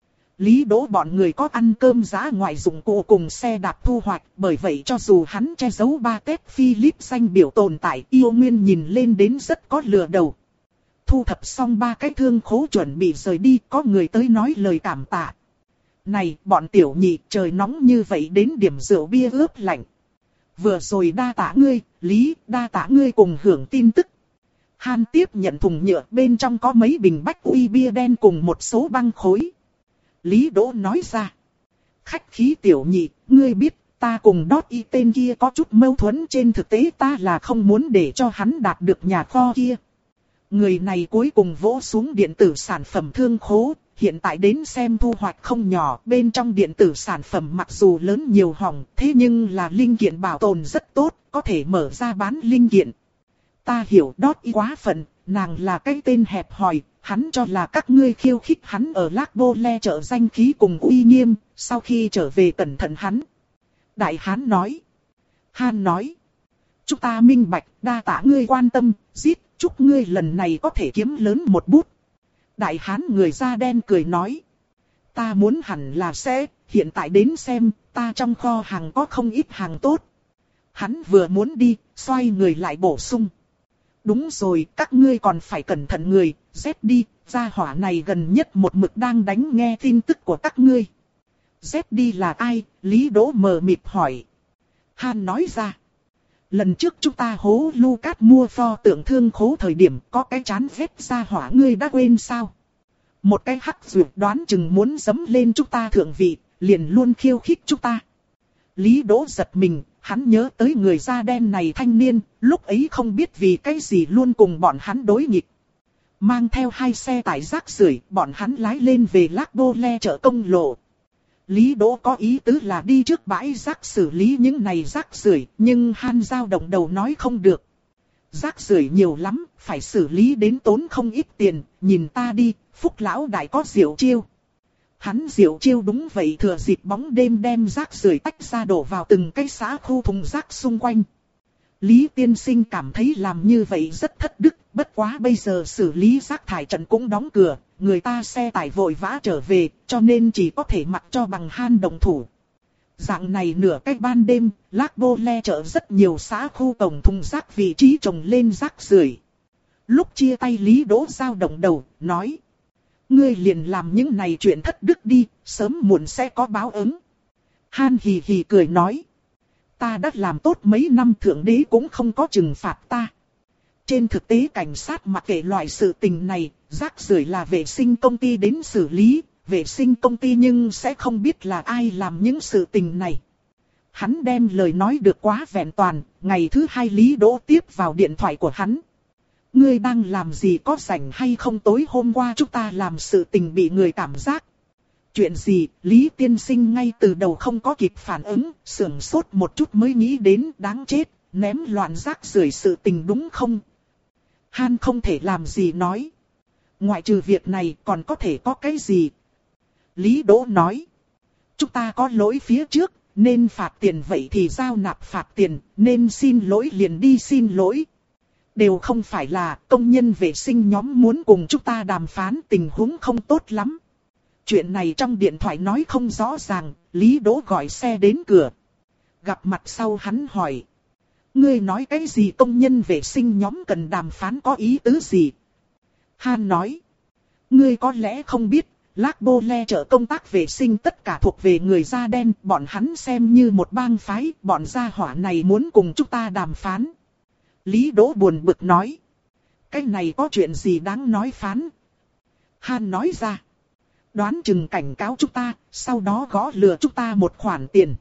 Lý Đỗ bọn người có ăn cơm giá ngoại dụng cụ cùng xe đạp thu hoạch, bởi vậy cho dù hắn che giấu ba tép Philip danh biểu tồn tại, yêu nguyên nhìn lên đến rất có lừa đầu. Thu thập xong ba cái thương khố chuẩn bị rời đi, có người tới nói lời cảm tạ. Này, bọn tiểu nhị, trời nóng như vậy đến điểm rượu bia ướp lạnh. Vừa rồi đa tạ ngươi, Lý, đa tạ ngươi cùng hưởng tin tức. Han tiếp nhận thùng nhựa, bên trong có mấy bình bách uy bia đen cùng một số băng khối. Lý Đỗ nói ra. Khách khí tiểu nhị, ngươi biết, ta cùng Đót Y tên kia có chút mâu thuẫn, trên thực tế ta là không muốn để cho hắn đạt được nhà kho kia. Người này cuối cùng vỗ xuống điện tử sản phẩm thương khố, hiện tại đến xem thu hoạch không nhỏ, bên trong điện tử sản phẩm mặc dù lớn nhiều hỏng, thế nhưng là linh kiện bảo tồn rất tốt, có thể mở ra bán linh kiện. Ta hiểu Đót Y quá phận, nàng là cái tên hẹp hòi, hắn cho là các ngươi khiêu khích hắn ở Lác Bô Le chợ danh khí cùng uy nghiêm, sau khi trở về cẩn thận hắn. Đại Hán nói. Han nói. Chúng ta minh bạch, đa tạ ngươi quan tâm, giết, chúc ngươi lần này có thể kiếm lớn một bút. Đại Hán người da đen cười nói. Ta muốn hẳn là sẽ, hiện tại đến xem, ta trong kho hàng có không ít hàng tốt. Hắn vừa muốn đi, xoay người lại bổ sung. Đúng rồi, các ngươi còn phải cẩn thận người, Z đi, gia hỏa này gần nhất một mực đang đánh nghe tin tức của các ngươi. Z đi là ai? Lý Đỗ mờ mịt hỏi. Han nói ra. Lần trước chúng ta hố Lucas mua pho tượng thương khố thời điểm có cái chán Z gia hỏa ngươi đã quên sao? Một cái hắc dược đoán chừng muốn dấm lên chúng ta thượng vị, liền luôn khiêu khích chúng ta. Lý Đỗ giật mình, hắn nhớ tới người da đen này thanh niên, lúc ấy không biết vì cái gì luôn cùng bọn hắn đối nghịch. Mang theo hai xe tải rác rưởi, bọn hắn lái lên về Lác Bô Le chợ công lộ. Lý Đỗ có ý tứ là đi trước bãi rác xử lý những này rác rưởi, nhưng Han dao động đầu nói không được. rác rưởi nhiều lắm, phải xử lý đến tốn không ít tiền, nhìn ta đi, Phúc lão đại có diệu chiêu. Hắn diệu chiêu đúng vậy, thừa dịp bóng đêm đem rác rưởi tách ra đổ vào từng cái xã khu thùng rác xung quanh. Lý tiên sinh cảm thấy làm như vậy rất thất đức, bất quá bây giờ xử lý rác thải trận cũng đóng cửa, người ta xe tải vội vã trở về, cho nên chỉ có thể mặc cho bằng Han động thủ. Dạng này nửa cách ban đêm, Lác Bô Le chợ rất nhiều xã khu tổng thùng rác vị trí trồng lên rác rưởi. Lúc chia tay Lý Đỗ dao động đầu, nói: ngươi liền làm những này chuyện thất đức đi, sớm muộn sẽ có báo ứng. Han hì hì cười nói: ta đã làm tốt mấy năm, thượng đế cũng không có trừng phạt ta. Trên thực tế cảnh sát mặc kệ loại sự tình này, rác rưởi là vệ sinh công ty đến xử lý, vệ sinh công ty nhưng sẽ không biết là ai làm những sự tình này. Hắn đem lời nói được quá vẹn toàn, ngày thứ hai Lý Đỗ tiếp vào điện thoại của hắn. Ngươi đang làm gì, có rảnh hay không, tối hôm qua chúng ta làm sự tình bị người cảm giác. Chuyện gì? Lý tiên sinh ngay từ đầu không có kịp phản ứng, sưởng sốt một chút mới nghĩ đến, đáng chết, ném loạn rác rưởi sự tình đúng không? Han không thể làm gì nói. Ngoại trừ việc này còn có thể có cái gì? Lý Đỗ nói: chúng ta có lỗi phía trước, nên phạt tiền vậy thì giao nạp phạt tiền, nên xin lỗi liền đi xin lỗi. Đều không phải là công nhân vệ sinh nhóm muốn cùng chúng ta đàm phán, tình huống không tốt lắm. Chuyện này trong điện thoại nói không rõ ràng, Lý Đỗ gọi xe đến cửa. Gặp mặt sau hắn hỏi: ngươi nói cái gì, công nhân vệ sinh nhóm cần đàm phán có ý tứ gì? Han nói: ngươi có lẽ không biết, Lác Bô Le chợ công tác vệ sinh tất cả thuộc về người da đen, bọn hắn xem như một bang phái, bọn gia hỏa này muốn cùng chúng ta đàm phán. Lý Đỗ buồn bực nói: cái này có chuyện gì đáng nói phán? Han nói ra: đoán chừng cảnh cáo chúng ta, sau đó gõ lừa chúng ta một khoản tiền.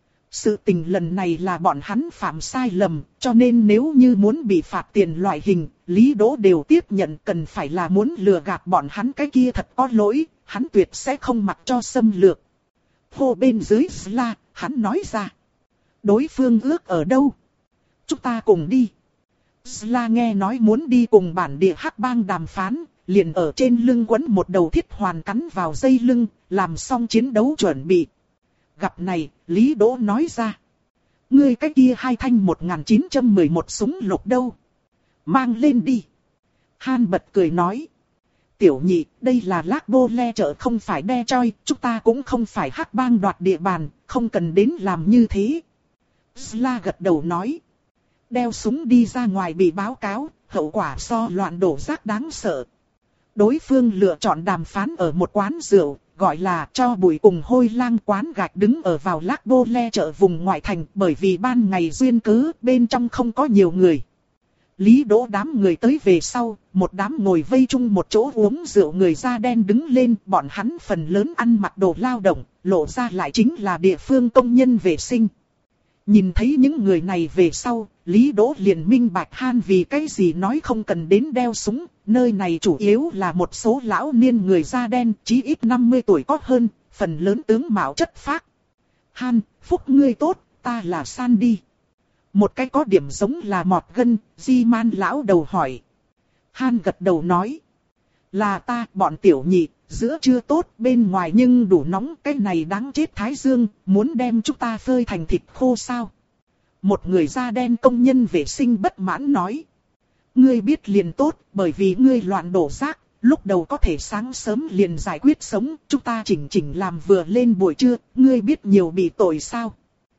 Sự tình lần này là bọn hắn phạm sai lầm, cho nên nếu như muốn bị phạt tiền loại hình, Lý Đỗ đều tiếp nhận, cần phải là muốn lừa gạt bọn hắn cái kia thật có lỗi, hắn tuyệt sẽ không mặc cho xâm lược. Hô bên dưới Sla, hắn nói ra: đối phương ước ở đâu? Chúng ta cùng đi. Sla nghe nói muốn đi cùng bản địa hắc bang đàm phán, liền ở trên lưng quấn một đầu thiết hoàn cắn vào dây lưng, làm xong chiến đấu chuẩn bị. Gặp này, Lý Đỗ nói ra: ngươi cái kia hai thanh một nghìn chín trăm mười một súng lục đâu? Mang lên đi. Han bật cười nói: tiểu nhị, đây là Lác Bô Le chợ không phải đe choi, chúng ta cũng không phải hắc bang đoạt địa bàn, không cần đến làm như thế. Sla gật đầu nói: đeo súng đi ra ngoài bị báo cáo, hậu quả so loạn đổ rác đáng sợ. Đối phương lựa chọn đàm phán ở một quán rượu, gọi là Cho Bụi cùng Hôi Lang, quán gạch đứng ở vào Lác Bô Le chợ vùng ngoại thành, bởi vì ban ngày duyên cớ, bên trong không có nhiều người. Lý Đỗ đám người tới về sau, một đám ngồi vây chung một chỗ uống rượu người da đen đứng lên, bọn hắn phần lớn ăn mặc đồ lao động, lộ ra lại chính là địa phương công nhân vệ sinh. Nhìn thấy những người này về sau, Lý Đỗ liền minh bạch Han vì cái gì nói không cần đến đeo súng, nơi này chủ yếu là một số lão niên người da đen, chí ít năm mươi tuổi có hơn, phần lớn tướng mạo chất phác. Han, phúc ngươi tốt, ta là Sandy. Một cái có điểm giống là mọt gân, Di Man lão đầu hỏi. Han gật đầu nói: là ta, bọn tiểu nhị, giữa trưa tốt, bên ngoài nhưng đủ nóng, cái này đáng chết thái dương, muốn đem chúng ta phơi thành thịt khô sao? Một người da đen công nhân vệ sinh bất mãn nói: ngươi biết liền tốt, bởi vì ngươi loạn đổ rác, lúc đầu có thể sáng sớm liền giải quyết sống, chúng ta chỉnh chỉnh làm vừa lên buổi trưa, ngươi biết nhiều bị tội sao?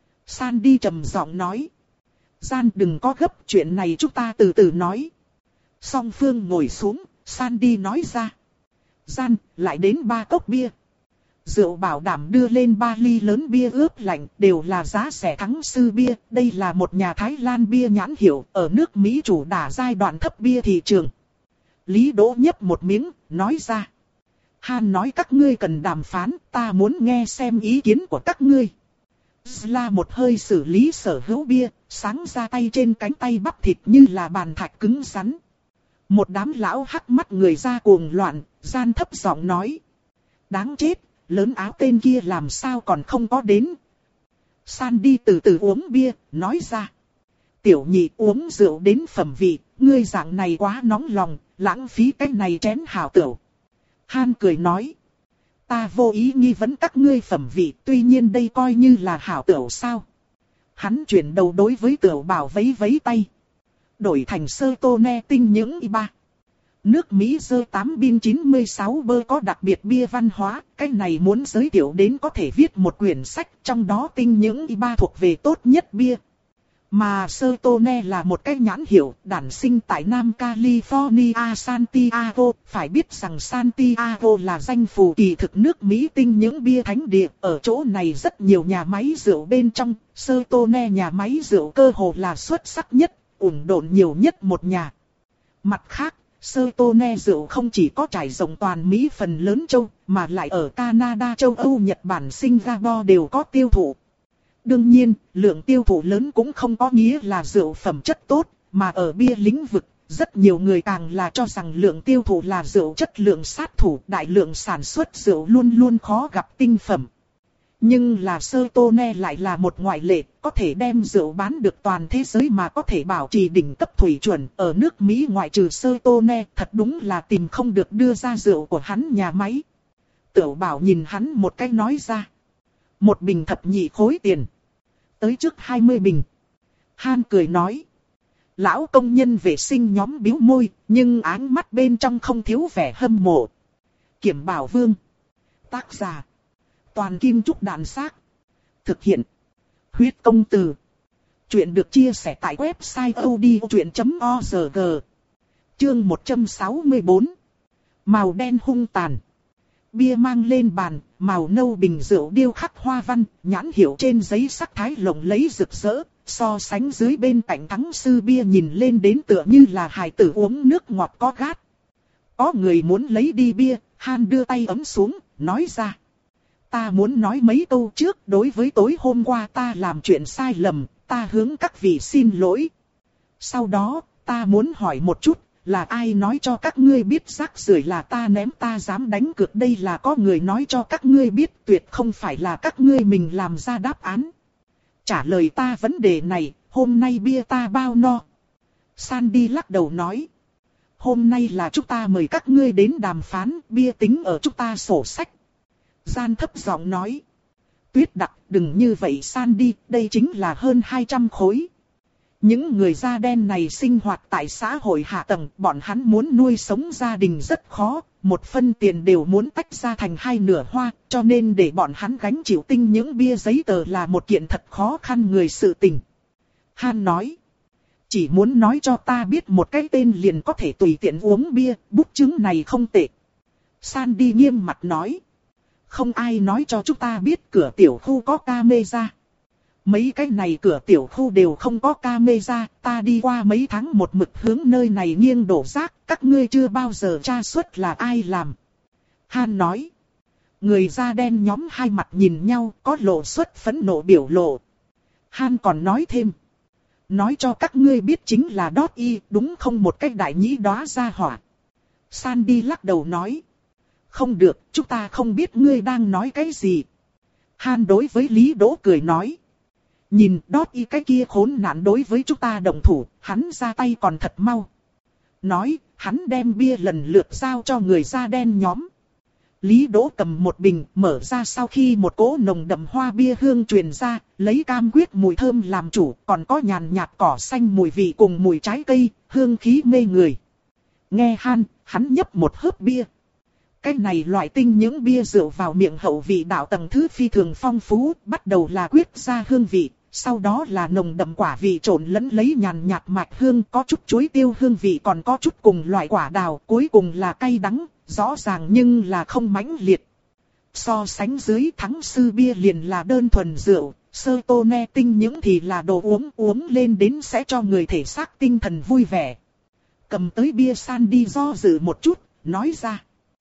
Sandy trầm giọng nói: Gian đừng có gấp, chuyện này chúng ta từ từ nói. Song phương ngồi xuống, Sandy nói ra: Gian, lại đến ba cốc bia. Rượu bảo đảm đưa lên ba ly lớn bia ướp lạnh, đều là giá rẻ thắng sư bia. Đây là một nhà Thái Lan bia nhãn hiệu, ở nước Mỹ chủ đả giai đoạn thấp bia thị trường. Lý Đỗ nhấp một miếng, nói ra: Han nói các ngươi cần đàm phán, ta muốn nghe xem ý kiến của các ngươi. Sla một hơi xử lý sở hữu bia, sáng ra tay trên cánh tay bắp thịt như là bàn thạch cứng rắn. Một đám lão hắc mắt người ra cuồng loạn, Gian thấp giọng nói: đáng chết, lớn áo tên kia làm sao còn không có đến. Sandy từ từ uống bia, nói ra: tiểu nhị uống rượu đến phẩm vị, ngươi dạng này quá nóng lòng, lãng phí cái này chén hảo tửu. Han cười nói. Ta vô ý nghi vấn các ngươi phẩm vị, tuy nhiên đây coi như là hảo tửu sao. Hắn chuyển đầu đối với Tiểu Bảo vẫy vẫy tay. Đổi thành sơ tô ne tinh những y ba. Nước Mỹ dơ tám bin chín mươi sáu bơ có đặc biệt bia văn hóa, cái này muốn giới thiệu đến có thể viết một quyển sách, trong đó tinh những y ba thuộc về tốt nhất bia. Mà sơ tô ne là một cái nhãn hiệu, đản sinh tại Nam California Santiago, phải biết rằng Santiago là danh phù kỳ thực nước Mỹ tinh những bia thánh địa, ở chỗ này rất nhiều nhà máy rượu bên trong, sơ tô ne nhà máy rượu cơ hồ là xuất sắc nhất, ủng độn nhiều nhất một nhà. Mặt khác, sơ tô ne rượu không chỉ có trải rộng toàn Mỹ phần lớn châu, mà lại ở Canada, châu Âu, Nhật Bản, Singapore đều có tiêu thụ. Đương nhiên, lượng tiêu thụ lớn cũng không có nghĩa là rượu phẩm chất tốt, mà ở bia lĩnh vực, rất nhiều người càng là cho rằng lượng tiêu thụ là rượu chất lượng sát thủ, đại lượng sản xuất rượu luôn luôn khó gặp tinh phẩm. Nhưng là sơ tô ne lại là một ngoại lệ, có thể đem rượu bán được toàn thế giới mà có thể bảo trì đỉnh cấp thủy chuẩn. Ở nước Mỹ ngoại trừ sơ tô ne, thật đúng là tìm không được đưa ra rượu của hắn nhà máy. Tiểu Bảo nhìn hắn một cái nói ra. Một bình thập nhị khối tiền. Tới trước hai mươi bình. Han cười nói. Lão công nhân vệ sinh nhóm bĩu môi, nhưng áng mắt bên trong không thiếu vẻ hâm mộ. Kiểm Bảo Vương. Tác giả. Toàn Kim Trúc Đàn Xác. Thực hiện. Huyết Công Từ. Chuyện được chia sẻ tại website odchuyện chấm org. Chương một trăm sáu mươi tư. Màu đen hung tàn. Bia mang lên bàn, màu nâu bình rượu điêu khắc hoa văn, nhãn hiệu trên giấy sắc thái lộng lẫy rực rỡ, so sánh dưới bên cạnh thắng sư bia nhìn lên đến tựa như là hài tử uống nước ngọt có gát. Có người muốn lấy đi bia, Han đưa tay ấm xuống, nói ra. Ta muốn nói mấy câu trước, đối với tối hôm qua ta làm chuyện sai lầm, ta hướng các vị xin lỗi. Sau đó, ta muốn hỏi một chút, là ai nói cho các ngươi biết rác rưởi là ta ném, ta dám đánh cược đây là có người nói cho các ngươi biết, tuyệt không phải là các ngươi mình làm ra đáp án. Trả lời ta vấn đề này, hôm nay bia ta bao no. Sandy lắc đầu nói. Hôm nay là chúng ta mời các ngươi đến đàm phán, bia tính ở chúng ta sổ sách. Gian thấp giọng nói. Tuyết Đặc, đừng như vậy Sandy, đây chính là hơn hai trăm khối. Những người da đen này sinh hoạt tại xã hội hạ tầng, bọn hắn muốn nuôi sống gia đình rất khó, một phân tiền đều muốn tách ra thành hai nửa hoa, cho nên để bọn hắn gánh chịu tinh những bia giấy tờ là một kiện thật khó khăn người sự tình. Han nói, chỉ muốn nói cho ta biết một cái tên liền có thể tùy tiện uống bia, bút chứng này không tệ. Sandy nghiêm mặt nói, không ai nói cho chúng ta biết cửa tiểu khu có camera. Mấy cái này cửa tiểu khu đều không có camera, ta đi qua mấy tháng một mực hướng nơi này nghiêng đổ rác, các ngươi chưa bao giờ tra xuất là ai làm. Han nói. Người da đen nhóm hai mặt nhìn nhau, có lộ xuất phẫn nộ biểu lộ. Han còn nói thêm. Nói cho các ngươi biết chính là Đót Y, đúng không, một cách đại nhĩ đóa ra hỏa. Sandy lắc đầu nói. Không được, chúng ta không biết ngươi đang nói cái gì. Han đối với Lý Đỗ cười nói. Nhìn Đót Y cái kia khốn nạn đối với chúng ta động thủ, hắn ra tay còn thật mau. Nói, hắn đem bia lần lượt giao cho người da đen nhóm. Lý Đỗ cầm một bình, mở ra sau khi một cỗ nồng đậm hoa bia hương truyền ra, lấy cam quýt mùi thơm làm chủ, còn có nhàn nhạt cỏ xanh mùi vị cùng mùi trái cây, hương khí mê người. Nghe Han, hắn nhấp một hớp bia. Cái này loại tinh những bia rượu vào miệng hậu vị đạo tầng thứ phi thường phong phú, bắt đầu là quyết ra hương vị, sau đó là nồng đậm quả vị trộn lẫn lấy nhàn nhạt mạch hương, có chút chuối tiêu hương vị, còn có chút cùng loại quả đào, cuối cùng là cay đắng, rõ ràng nhưng là không mãnh liệt. So sánh dưới thắng sư bia liền là đơn thuần rượu, sơ tô ne tinh những thì là đồ uống, uống lên đến sẽ cho người thể xác tinh thần vui vẻ. Cầm tới bia Sandy do dự một chút, nói ra.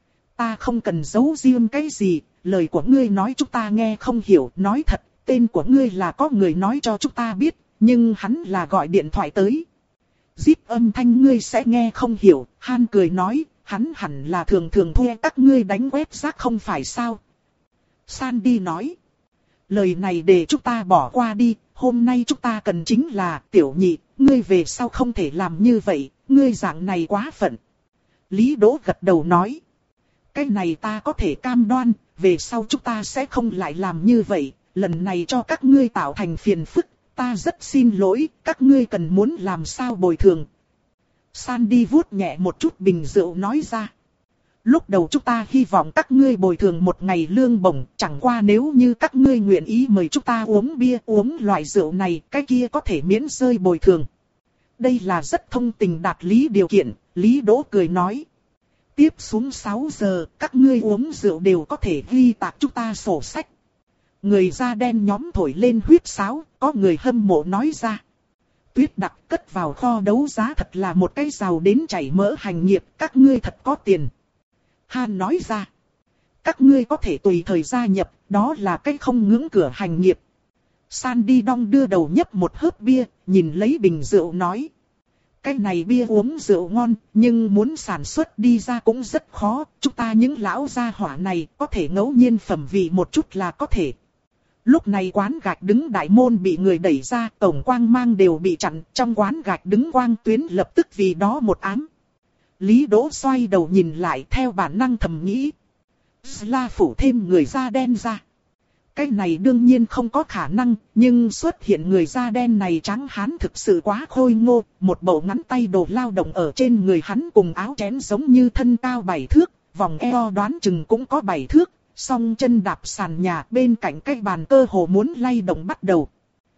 Ta không cần giấu riêng cái gì, lời của ngươi nói chúng ta nghe không hiểu, nói thật, tên của ngươi là có người nói cho chúng ta biết, nhưng hắn là gọi điện thoại tới. Zip âm thanh ngươi sẽ nghe không hiểu, Han cười nói, hắn hẳn là thường thường thuê các ngươi đánh web rác không phải sao. Sandy nói, lời này để chúng ta bỏ qua đi, hôm nay chúng ta cần chính là tiểu nhị, ngươi về sau không thể làm như vậy, ngươi dạng này quá phận. Lý Đỗ gật đầu nói. Cái này ta có thể cam đoan, về sau chúng ta sẽ không lại làm như vậy, lần này cho các ngươi tạo thành phiền phức, ta rất xin lỗi, các ngươi cần muốn làm sao bồi thường. Sandy vuốt nhẹ một chút bình rượu nói ra. Lúc đầu chúng ta hy vọng các ngươi bồi thường một ngày lương bổng, chẳng qua nếu như các ngươi nguyện ý mời chúng ta uống bia uống loại rượu này, cái kia có thể miễn rơi bồi thường. Đây là rất thông tình đạt lý điều kiện, Lý Đỗ cười nói. Tiếp xuống sáu giờ, các ngươi uống rượu đều có thể ghi tạc chúng ta sổ sách. Người da đen nhóm thổi lên huýt sáo, có người hâm mộ nói ra. Tuyết Đặc cất vào kho đấu giá thật là một cái giàu đến chảy mỡ hành nghiệp, các ngươi thật có tiền. Han nói ra. Các ngươi có thể tùy thời gia nhập, đó là cái không ngưỡng cửa hành nghiệp. Sandy Dong đưa đầu nhấp một hớp bia, nhìn lấy bình rượu nói. Cái này bia uống rượu ngon, nhưng muốn sản xuất đi ra cũng rất khó. Chúng ta những lão gia hỏa này có thể ngẫu nhiên phẩm vị một chút là có thể. Lúc này quán gạch đứng đại môn bị người đẩy ra, tổng quang mang đều bị chặn. Trong quán gạch đứng quang tuyến lập tức vì đó một ám. Lý Đỗ xoay đầu nhìn lại theo bản năng thầm nghĩ. La phủ thêm người da đen ra. Cái này đương nhiên không có khả năng, nhưng xuất hiện người da đen này trắng hán thực sự quá khôi ngô, một bộ ngắn tay đồ lao động ở trên người hắn cùng áo chén giống như thân cao bảy thước, vòng eo đoán chừng cũng có bảy thước, song chân đạp sàn nhà bên cạnh cái bàn cơ hồ muốn lay động bắt đầu.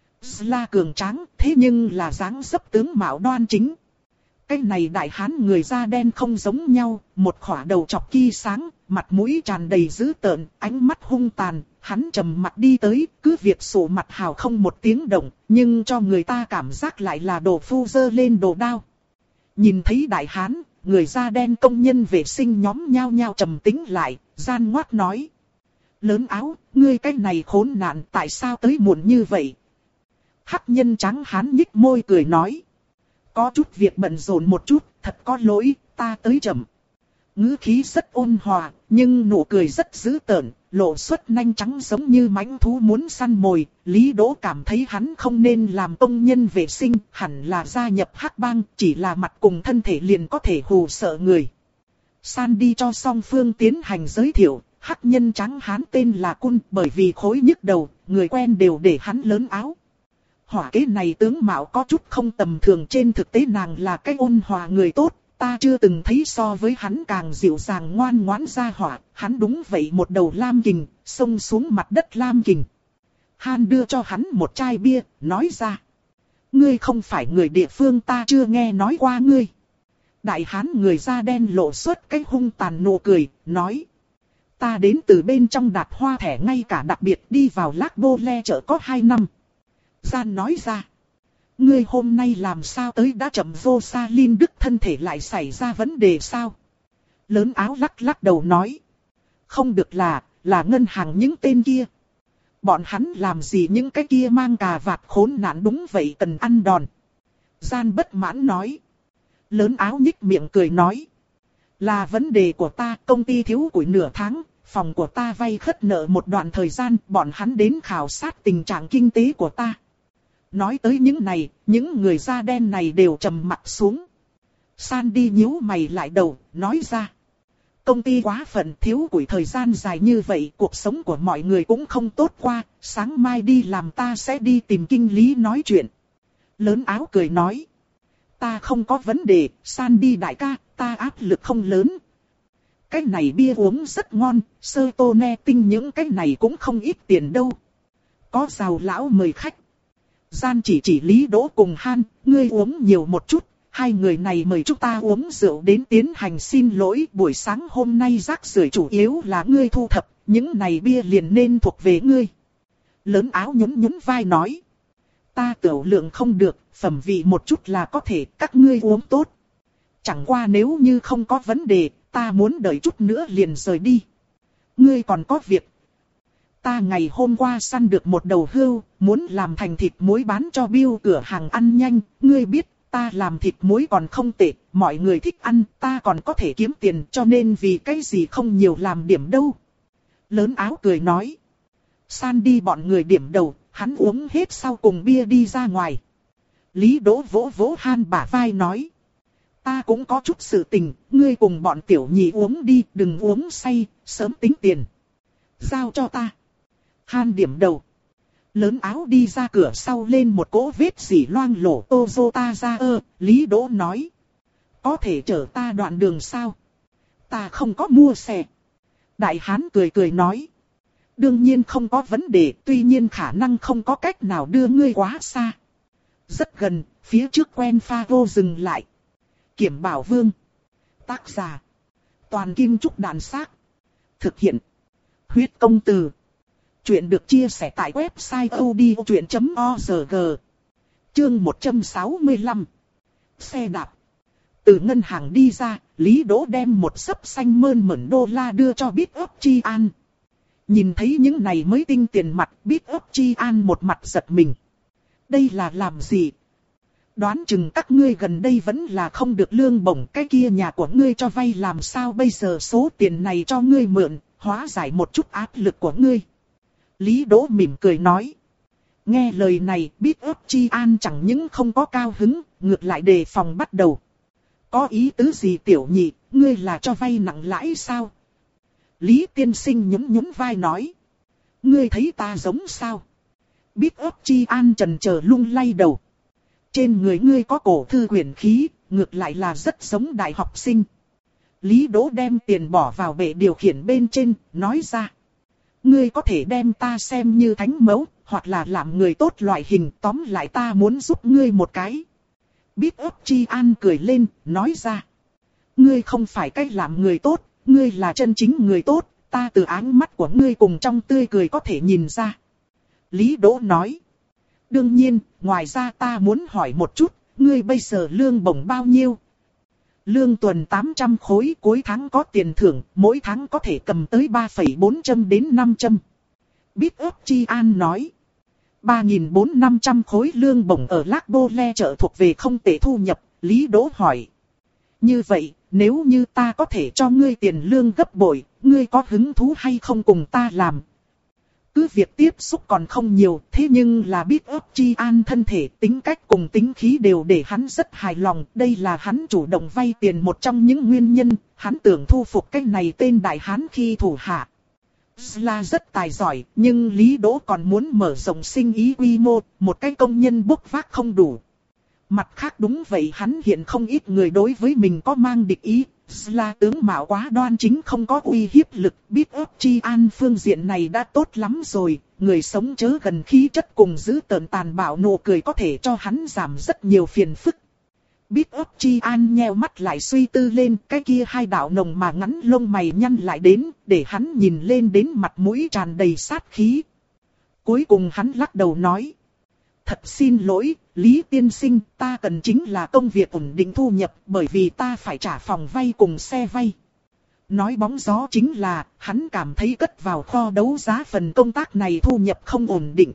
La cường tráng, thế nhưng là dáng dấp tướng mạo đoan chính. Cái này đại hán người da đen không giống nhau, một khỏa đầu chọc kia sáng, mặt mũi tràn đầy dữ tợn, ánh mắt hung tàn, hắn trầm mặt đi tới, cứ việc sổ mặt hào không một tiếng động, nhưng cho người ta cảm giác lại là đồ phu dơ lên đồ đao. Nhìn thấy đại hán, người da đen công nhân vệ sinh nhóm nhao nhao trầm tĩnh lại, gian ngoác nói. Lớn áo, ngươi cái này khốn nạn tại sao tới muộn như vậy? Hắc nhân trắng hán nhích môi cười nói. Có chút việc bận rộn một chút, thật có lỗi, ta tới chậm. Ngữ khí rất ôn hòa, nhưng nụ cười rất dữ tợn, lộ xuất nanh trắng giống như mãnh thú muốn săn mồi. Lý Đỗ cảm thấy hắn không nên làm công nhân vệ sinh, hẳn là gia nhập hắc bang, chỉ là mặt cùng thân thể liền có thể hù sợ người. Sandy cho song phương tiến hành giới thiệu, hắc nhân trắng hán tên là Cun, bởi vì khối nhức đầu, người quen đều để hắn lớn áo. Hỏa kế này tướng mạo có chút không tầm thường, trên thực tế nàng là cái ôn hòa người tốt, ta chưa từng thấy so với hắn càng dịu dàng ngoan ngoãn ra hỏa, hắn đúng vậy một đầu lam kình, xông xuống mặt đất lam kình. Han đưa cho hắn một chai bia, nói ra. Ngươi không phải người địa phương, ta chưa nghe nói qua ngươi. Đại hán người da đen lộ xuất cái hung tàn nụ cười, nói. Ta đến từ bên trong Đạt Hoa thẻ, ngay cả đặc biệt đi vào Lác Bô Le chợ có hai năm. Gian nói ra. Ngươi hôm nay làm sao tới đã chậm vô xa Linh Đức, thân thể lại xảy ra vấn đề sao? Lớn áo lắc lắc đầu nói. Không được, là, là ngân hàng những tên kia. Bọn hắn làm gì những cái kia mang cà vạt khốn nạn, đúng vậy cần ăn đòn. Gian bất mãn nói. Lớn áo nhích miệng cười nói. Là vấn đề của ta, công ty thiếu củi nửa tháng, phòng của ta vay khất nợ một đoạn thời gian, bọn hắn đến khảo sát tình trạng kinh tế của ta. Nói tới những này, những người da đen này đều trầm mặt xuống. Sandy nhíu mày lại đầu, nói ra. Công ty quá phận, thiếu củi thời gian dài như vậy, cuộc sống của mọi người cũng không tốt qua, sáng mai đi làm ta sẽ đi tìm kinh lý nói chuyện. Lớn áo cười nói. Ta không có vấn đề, Sandy đại ca, ta áp lực không lớn. Cái này bia uống rất ngon, sơ tô ne tinh những cái này cũng không ít tiền đâu. Có giàu lão mời khách. Gian chỉ chỉ Lý Đỗ cùng Han, ngươi uống nhiều một chút, hai người này mời chúng ta uống rượu đến tiến hành xin lỗi, buổi sáng hôm nay rác rưởi chủ yếu là ngươi thu thập, những này bia liền nên thuộc về ngươi. Lớn áo nhún nhún vai nói. Ta tiểu lượng không được, phẩm vị một chút là có thể, các ngươi uống tốt. Chẳng qua nếu như không có vấn đề, ta muốn đợi chút nữa liền rời đi. Ngươi còn có việc. Ta ngày hôm qua săn được một đầu hươu, muốn làm thành thịt muối bán cho Bill cửa hàng ăn nhanh. Ngươi biết, ta làm thịt muối còn không tệ, mọi người thích ăn, ta còn có thể kiếm tiền, cho nên vì cái gì không nhiều làm điểm đâu. Lớn áo cười nói. Sandy bọn người điểm đầu, hắn uống hết sau cùng bia đi ra ngoài. Lý Đỗ vỗ vỗ Han bả vai nói. ta cũng có chút sự tình, ngươi cùng bọn tiểu nhị uống đi, đừng uống say, sớm tính tiền. Giao cho ta. Han điểm đầu. Lớn áo đi ra cửa sau lên một cỗ vết dỉ loang lổ Toyota ra ơ, Lý Đỗ nói. Có thể chở ta đoạn đường sao? Ta không có mua xe. Đại hán cười cười nói. Đương nhiên không có vấn đề, tuy nhiên khả năng không có cách nào đưa ngươi quá xa. Rất gần, phía trước quen pha vô dừng lại. Kiểm Bảo Vương. Tác giả. Toàn Kim Trúc Đàn Xác. Thực hiện. Huyết Công Từ. Chuyện được chia sẻ tại website odchuyện chấm org. Chương một trăm sáu mươi lăm. Xe đạp. Từ ngân hàng đi ra, Lý Đỗ đem một xấp xanh mơn mởn đô la đưa cho Bit Up Chi An. Nhìn thấy những này mới tinh tiền mặt, Bit Up Chi An một mặt giật mình. Đây là làm gì? Đoán chừng các ngươi gần đây vẫn là không được lương bổng, cái kia nhà của ngươi cho vay làm sao bây giờ số tiền này cho ngươi mượn, hóa giải một chút áp lực của ngươi. Lý Đỗ mỉm cười nói. Nghe lời này, Bit Up Chi An chẳng những không có cao hứng, ngược lại đề phòng bắt đầu. Có ý tứ gì tiểu nhị, ngươi là cho vay nặng lãi sao? Lý tiên sinh nhún nhún vai nói. Ngươi thấy ta giống sao? Bit Up Chi An chần chờ lung lay đầu. Trên người ngươi có cổ thư quyển khí, ngược lại là rất giống đại học sinh. Lý Đỗ đem tiền bỏ vào bệ điều khiển bên trên, nói ra. Ngươi có thể đem ta xem như thánh mẫu, hoặc là làm người tốt loại hình, tóm lại ta muốn giúp ngươi một cái. Bit Up Chi An cười lên, nói ra. Ngươi không phải cách làm người tốt, ngươi là chân chính người tốt, ta từ áng mắt của ngươi cùng trong tươi cười có thể nhìn ra. Lý Đỗ nói. Đương nhiên, ngoài ra ta muốn hỏi một chút, ngươi bây giờ lương bổng bao nhiêu? Lương tuần tám trăm khối, cuối tháng có tiền thưởng, mỗi tháng có thể cầm tới ba phẩy bốn trăm đến năm trăm. Bit Up Chi An nói. ba nghìn bốn trăm năm trăm khối lương bổng ở Lác Bô Le chợ thuộc về không tệ thu nhập, Lý Đỗ hỏi. Như vậy, nếu như ta có thể cho ngươi tiền lương gấp bội, ngươi có hứng thú hay không cùng ta làm? Cứ việc tiếp xúc còn không nhiều, thế nhưng là Bit Up Chi An thân thể, tính cách cùng tính khí đều để hắn rất hài lòng. Đây là hắn chủ động vay tiền một trong những nguyên nhân, hắn tưởng thu phục cái này tên đại hán khi thủ hạ. Là rất tài giỏi, nhưng Lý Đỗ còn muốn mở rộng sinh ý quy mô, một cái công nhân bốc vác không đủ. Mặt khác đúng vậy, hắn hiện không ít người đối với mình có mang địch ý. Là tướng mạo quá đoan chính không có uy hiếp lực, Bit Up Chi An phương diện này đã tốt lắm rồi, người sống chớ gần khí chất cùng giữ tợn tàn bạo nụ cười có thể cho hắn giảm rất nhiều phiền phức. Bit Up Chi An nheo mắt lại suy tư lên, cái kia hai đạo nồng mà ngắn lông mày nhăn lại đến, để hắn nhìn lên đến mặt mũi tràn đầy sát khí. Cuối cùng hắn lắc đầu nói. Thật xin lỗi, Lý tiên sinh, ta cần chính là công việc ổn định thu nhập, bởi vì ta phải trả phòng vay cùng xe vay. Nói bóng gió chính là, hắn cảm thấy cất vào kho đấu giá phần công tác này thu nhập không ổn định.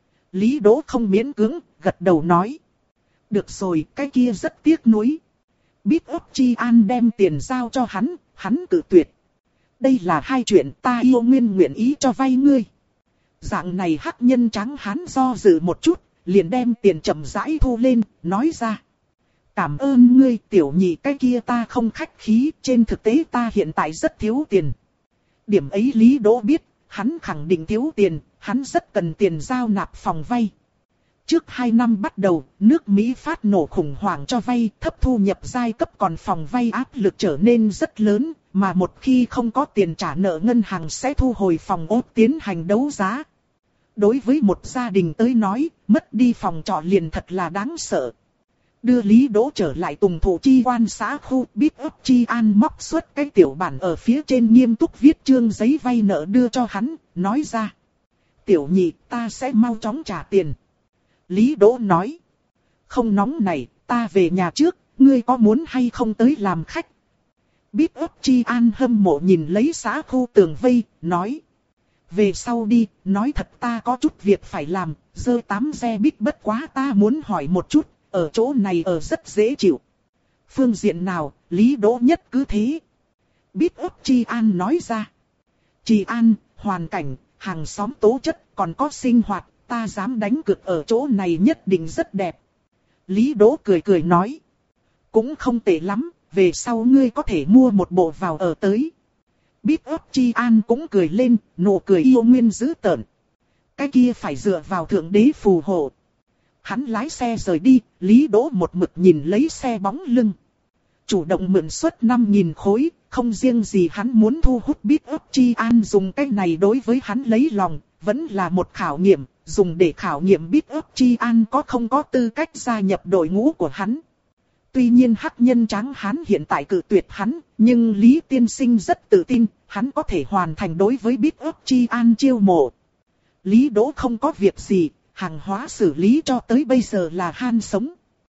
Lý Đỗ không miễn cưỡng, gật đầu nói. Được rồi, cái kia rất tiếc nuối. Bit Up Chi An đem tiền giao cho hắn, hắn cự tuyệt. Đây là hai chuyện, ta yêu nguyên nguyện ý cho vay ngươi. Dạng này hắc nhân trắng hắn do dự một chút, liền đem tiền chậm rãi thu lên, nói ra. Cảm ơn ngươi tiểu nhị, cái kia ta không khách khí, trên thực tế ta hiện tại rất thiếu tiền. Điểm ấy Lý Đỗ biết, hắn khẳng định thiếu tiền, hắn rất cần tiền giao nạp phòng vay. Trước hai năm bắt đầu, nước Mỹ phát nổ khủng hoảng cho vay, thấp thu nhập giai cấp còn phòng vay áp lực trở nên rất lớn, mà một khi không có tiền trả nợ ngân hàng sẽ thu hồi phòng ốt tiến hành đấu giá. Đối với một gia đình tới nói, mất đi phòng trọ liền thật là đáng sợ. Đưa Lý Đỗ trở lại Tùng Thụ Chi quan xã khu, Bit Up Chi An móc xuất cái tiểu bản ở phía trên nghiêm túc viết chương giấy vay nợ đưa cho hắn, nói ra. Tiểu nhị, ta sẽ mau chóng trả tiền. Lý Đỗ nói. Không nóng này, ta về nhà trước, ngươi có muốn hay không tới làm khách? Bit Up Chi An hâm mộ nhìn lấy xã khu tường vây, nói. Về sau đi, nói thật ta có chút việc phải làm, dơ tám xe bít bất quá ta muốn hỏi một chút, ở chỗ này ở rất dễ chịu. Phương diện nào, Lý Đỗ nhất cứ thế. Bit Up Chi An nói ra. Chi An, hoàn cảnh, hàng xóm tố chất, còn có sinh hoạt, ta dám đánh cược ở chỗ này nhất định rất đẹp. Lý Đỗ cười cười nói. cũng không tệ lắm, về sau ngươi có thể mua một bộ vào ở tới. Bít ấp Chi An cũng cười lên, nụ cười yêu nguyên dữ tợn. Cái kia phải dựa vào thượng đế phù hộ. Hắn lái xe rời đi, Lý Đỗ một mực nhìn lấy xe bóng lưng. Chủ động mượn suất năm nghìn khối, không riêng gì hắn muốn thu hút Bít ấp Chi An dùng cái này đối với hắn lấy lòng, vẫn là một khảo nghiệm, dùng để khảo nghiệm Bít ấp Chi An có không có tư cách gia nhập đội ngũ của hắn. Tuy nhiên hắc nhân tráng hắn hiện tại cự tuyệt hắn, nhưng Lý Tiên Sinh rất tự tin, hắn có thể hoàn thành đối với Bít ấp Chi An chiêu mộ. Lý Đỗ không có việc gì, hàng hóa xử lý cho tới bây giờ là han sống.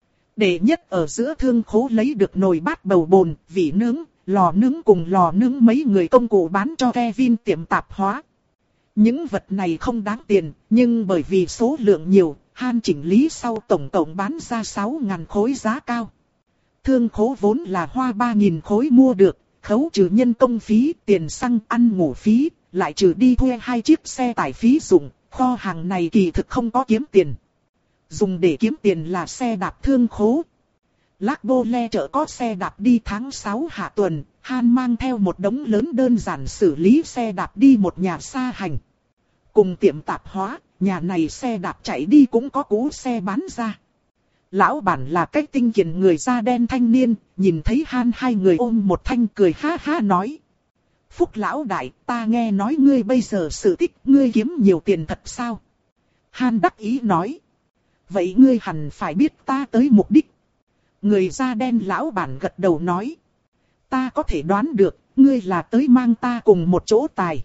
Đệ nhất ở giữa thương khố lấy được nồi bát bầu bồn, vỉ nướng, lò nướng cùng lò nướng mấy người công cụ bán cho Kevin tiệm tạp hóa. Những vật này không đáng tiền, nhưng bởi vì số lượng nhiều, han chỉnh lý sau tổng tổng bán ra sáu nghìn khối giá cao. Thương khố vốn là hoa ba nghìn khối mua được, khấu trừ nhân công phí, tiền xăng, ăn ngủ phí, lại trừ đi thuê hai chiếc xe tải phí dụng, kho hàng này kỳ thực không có kiếm tiền. Dùng để kiếm tiền là xe đạp thương khố. Lác Bô Le chợ có xe đạp đi tháng sáu hạ tuần, Han mang theo một đống lớn đơn giản xử lý xe đạp đi một nhà xa hành. Cùng tiệm tạp hóa, nhà này xe đạp chạy đi cũng có cũ xe bán ra. Lão bản là cái tinh kiền người da đen thanh niên, nhìn thấy Han hai người ôm một thanh cười ha ha nói. Phúc lão đại, ta nghe nói ngươi bây giờ sự tích, ngươi kiếm nhiều tiền thật sao? Han đắc ý nói. Vậy ngươi hẳn phải biết ta tới mục đích. Người da đen lão bản gật đầu nói. Ta có thể đoán được, ngươi là tới mang ta cùng một chỗ tài.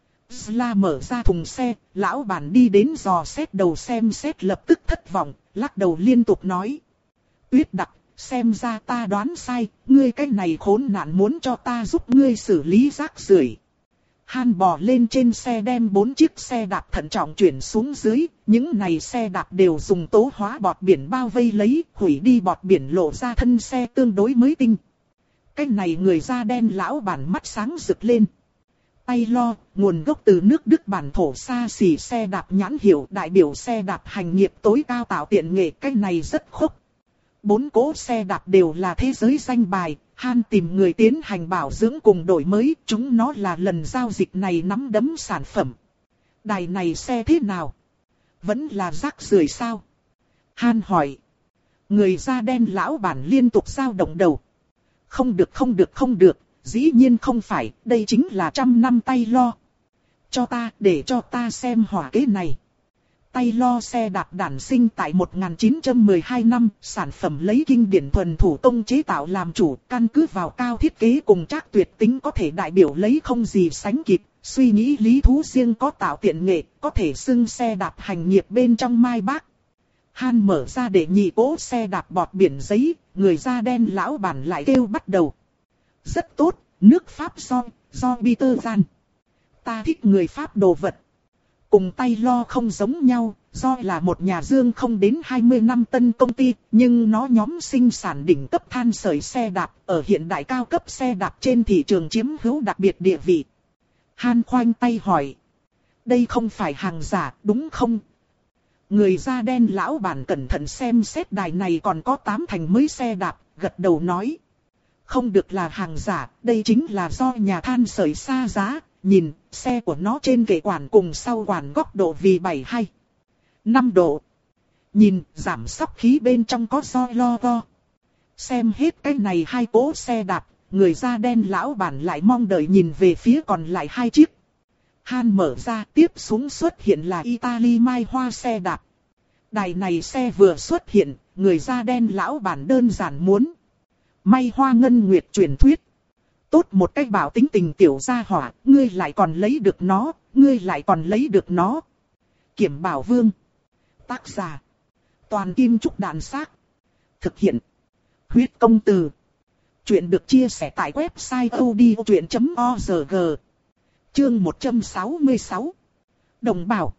Sla mở ra thùng xe, lão bản đi đến dò xét đầu xem xét lập tức thất vọng, lắc đầu liên tục nói. Tuyết Đặc, xem ra ta đoán sai, ngươi cái này khốn nạn muốn cho ta giúp ngươi xử lý rác rưởi. Han bò lên trên xe đem bốn chiếc xe đạp thận trọng chuyển xuống dưới, những này xe đạp đều dùng tố hóa bọt biển bao vây lấy, hủy đi bọt biển lộ ra thân xe tương đối mới tinh. Cái này người da đen lão bản mắt sáng rực lên. Tay lo, nguồn gốc từ nước Đức bản thổ xa xỉ xe đạp nhãn hiệu đại biểu xe đạp hành nghiệp tối cao tạo tiện nghệ, cái này rất khốc. Bốn cỗ xe đạp đều là thế giới danh bài, Han tìm người tiến hành bảo dưỡng cùng đổi mới, chúng nó là lần giao dịch này nắm đấm sản phẩm. Đài này xe thế nào? Vẫn là rác rưởi sao? Han hỏi. Người da đen lão bản liên tục dao động đầu. Không được không được không được, dĩ nhiên không phải, đây chính là trăm năm tay lo. Cho ta, để cho ta xem hỏa kế này. Tay lo xe đạp đản sinh tại một nghìn chín trăm mười hai năm, sản phẩm lấy kinh điển thuần thủ công chế tạo làm chủ, căn cứ vào cao thiết kế cùng trác tuyệt tính có thể đại biểu lấy không gì sánh kịp, suy nghĩ lý thú riêng có tạo tiện nghệ, có thể xưng xe đạp hành nghiệp bên trong mai bác. Han mở ra để nhị cỗ xe đạp bọt biển giấy, người da đen lão bản lại kêu bắt đầu. Rất tốt, nước Pháp do, do Peter Gian. Ta thích người Pháp đồ vật. Cùng tay lo không giống nhau, do là một nhà dương không đến hai mươi năm tân công ty, nhưng nó nhóm sinh sản đỉnh cấp than sợi xe đạp, ở hiện đại cao cấp xe đạp trên thị trường chiếm hữu đặc biệt địa vị. Han khoanh tay hỏi. Đây không phải hàng giả, đúng không? Người da đen lão bản cẩn thận xem xét đài này còn có tám thành mới xe đạp, gật đầu nói. Không được là hàng giả, đây chính là do nhà than sợi xa giá. Nhìn, xe của nó trên kệ quản cùng sau quản góc độ vì bảy hay năm độ. Nhìn, giảm sóc khí bên trong có roi lo go. Xem hết cái này hai cỗ xe đạp, người da đen lão bản lại mong đợi nhìn về phía còn lại hai chiếc. Han mở ra, tiếp xuống xuất hiện là Italy mai hoa xe đạp. Đài này xe vừa xuất hiện, người da đen lão bản đơn giản muốn. Mai hoa ngân nguyệt truyền thuyết. Tốt một cách bảo tính tình tiểu gia hỏa, ngươi lại còn lấy được nó, ngươi lại còn lấy được nó. Kiểm Bảo Vương. Tác giả. Toàn Kim Trúc Đạn Xác. Thực hiện. Huyết Công Từ. Chuyện được chia sẻ tại website odchuyện chấm org. Chương một trăm sáu mươi sáu. Đồng bảo.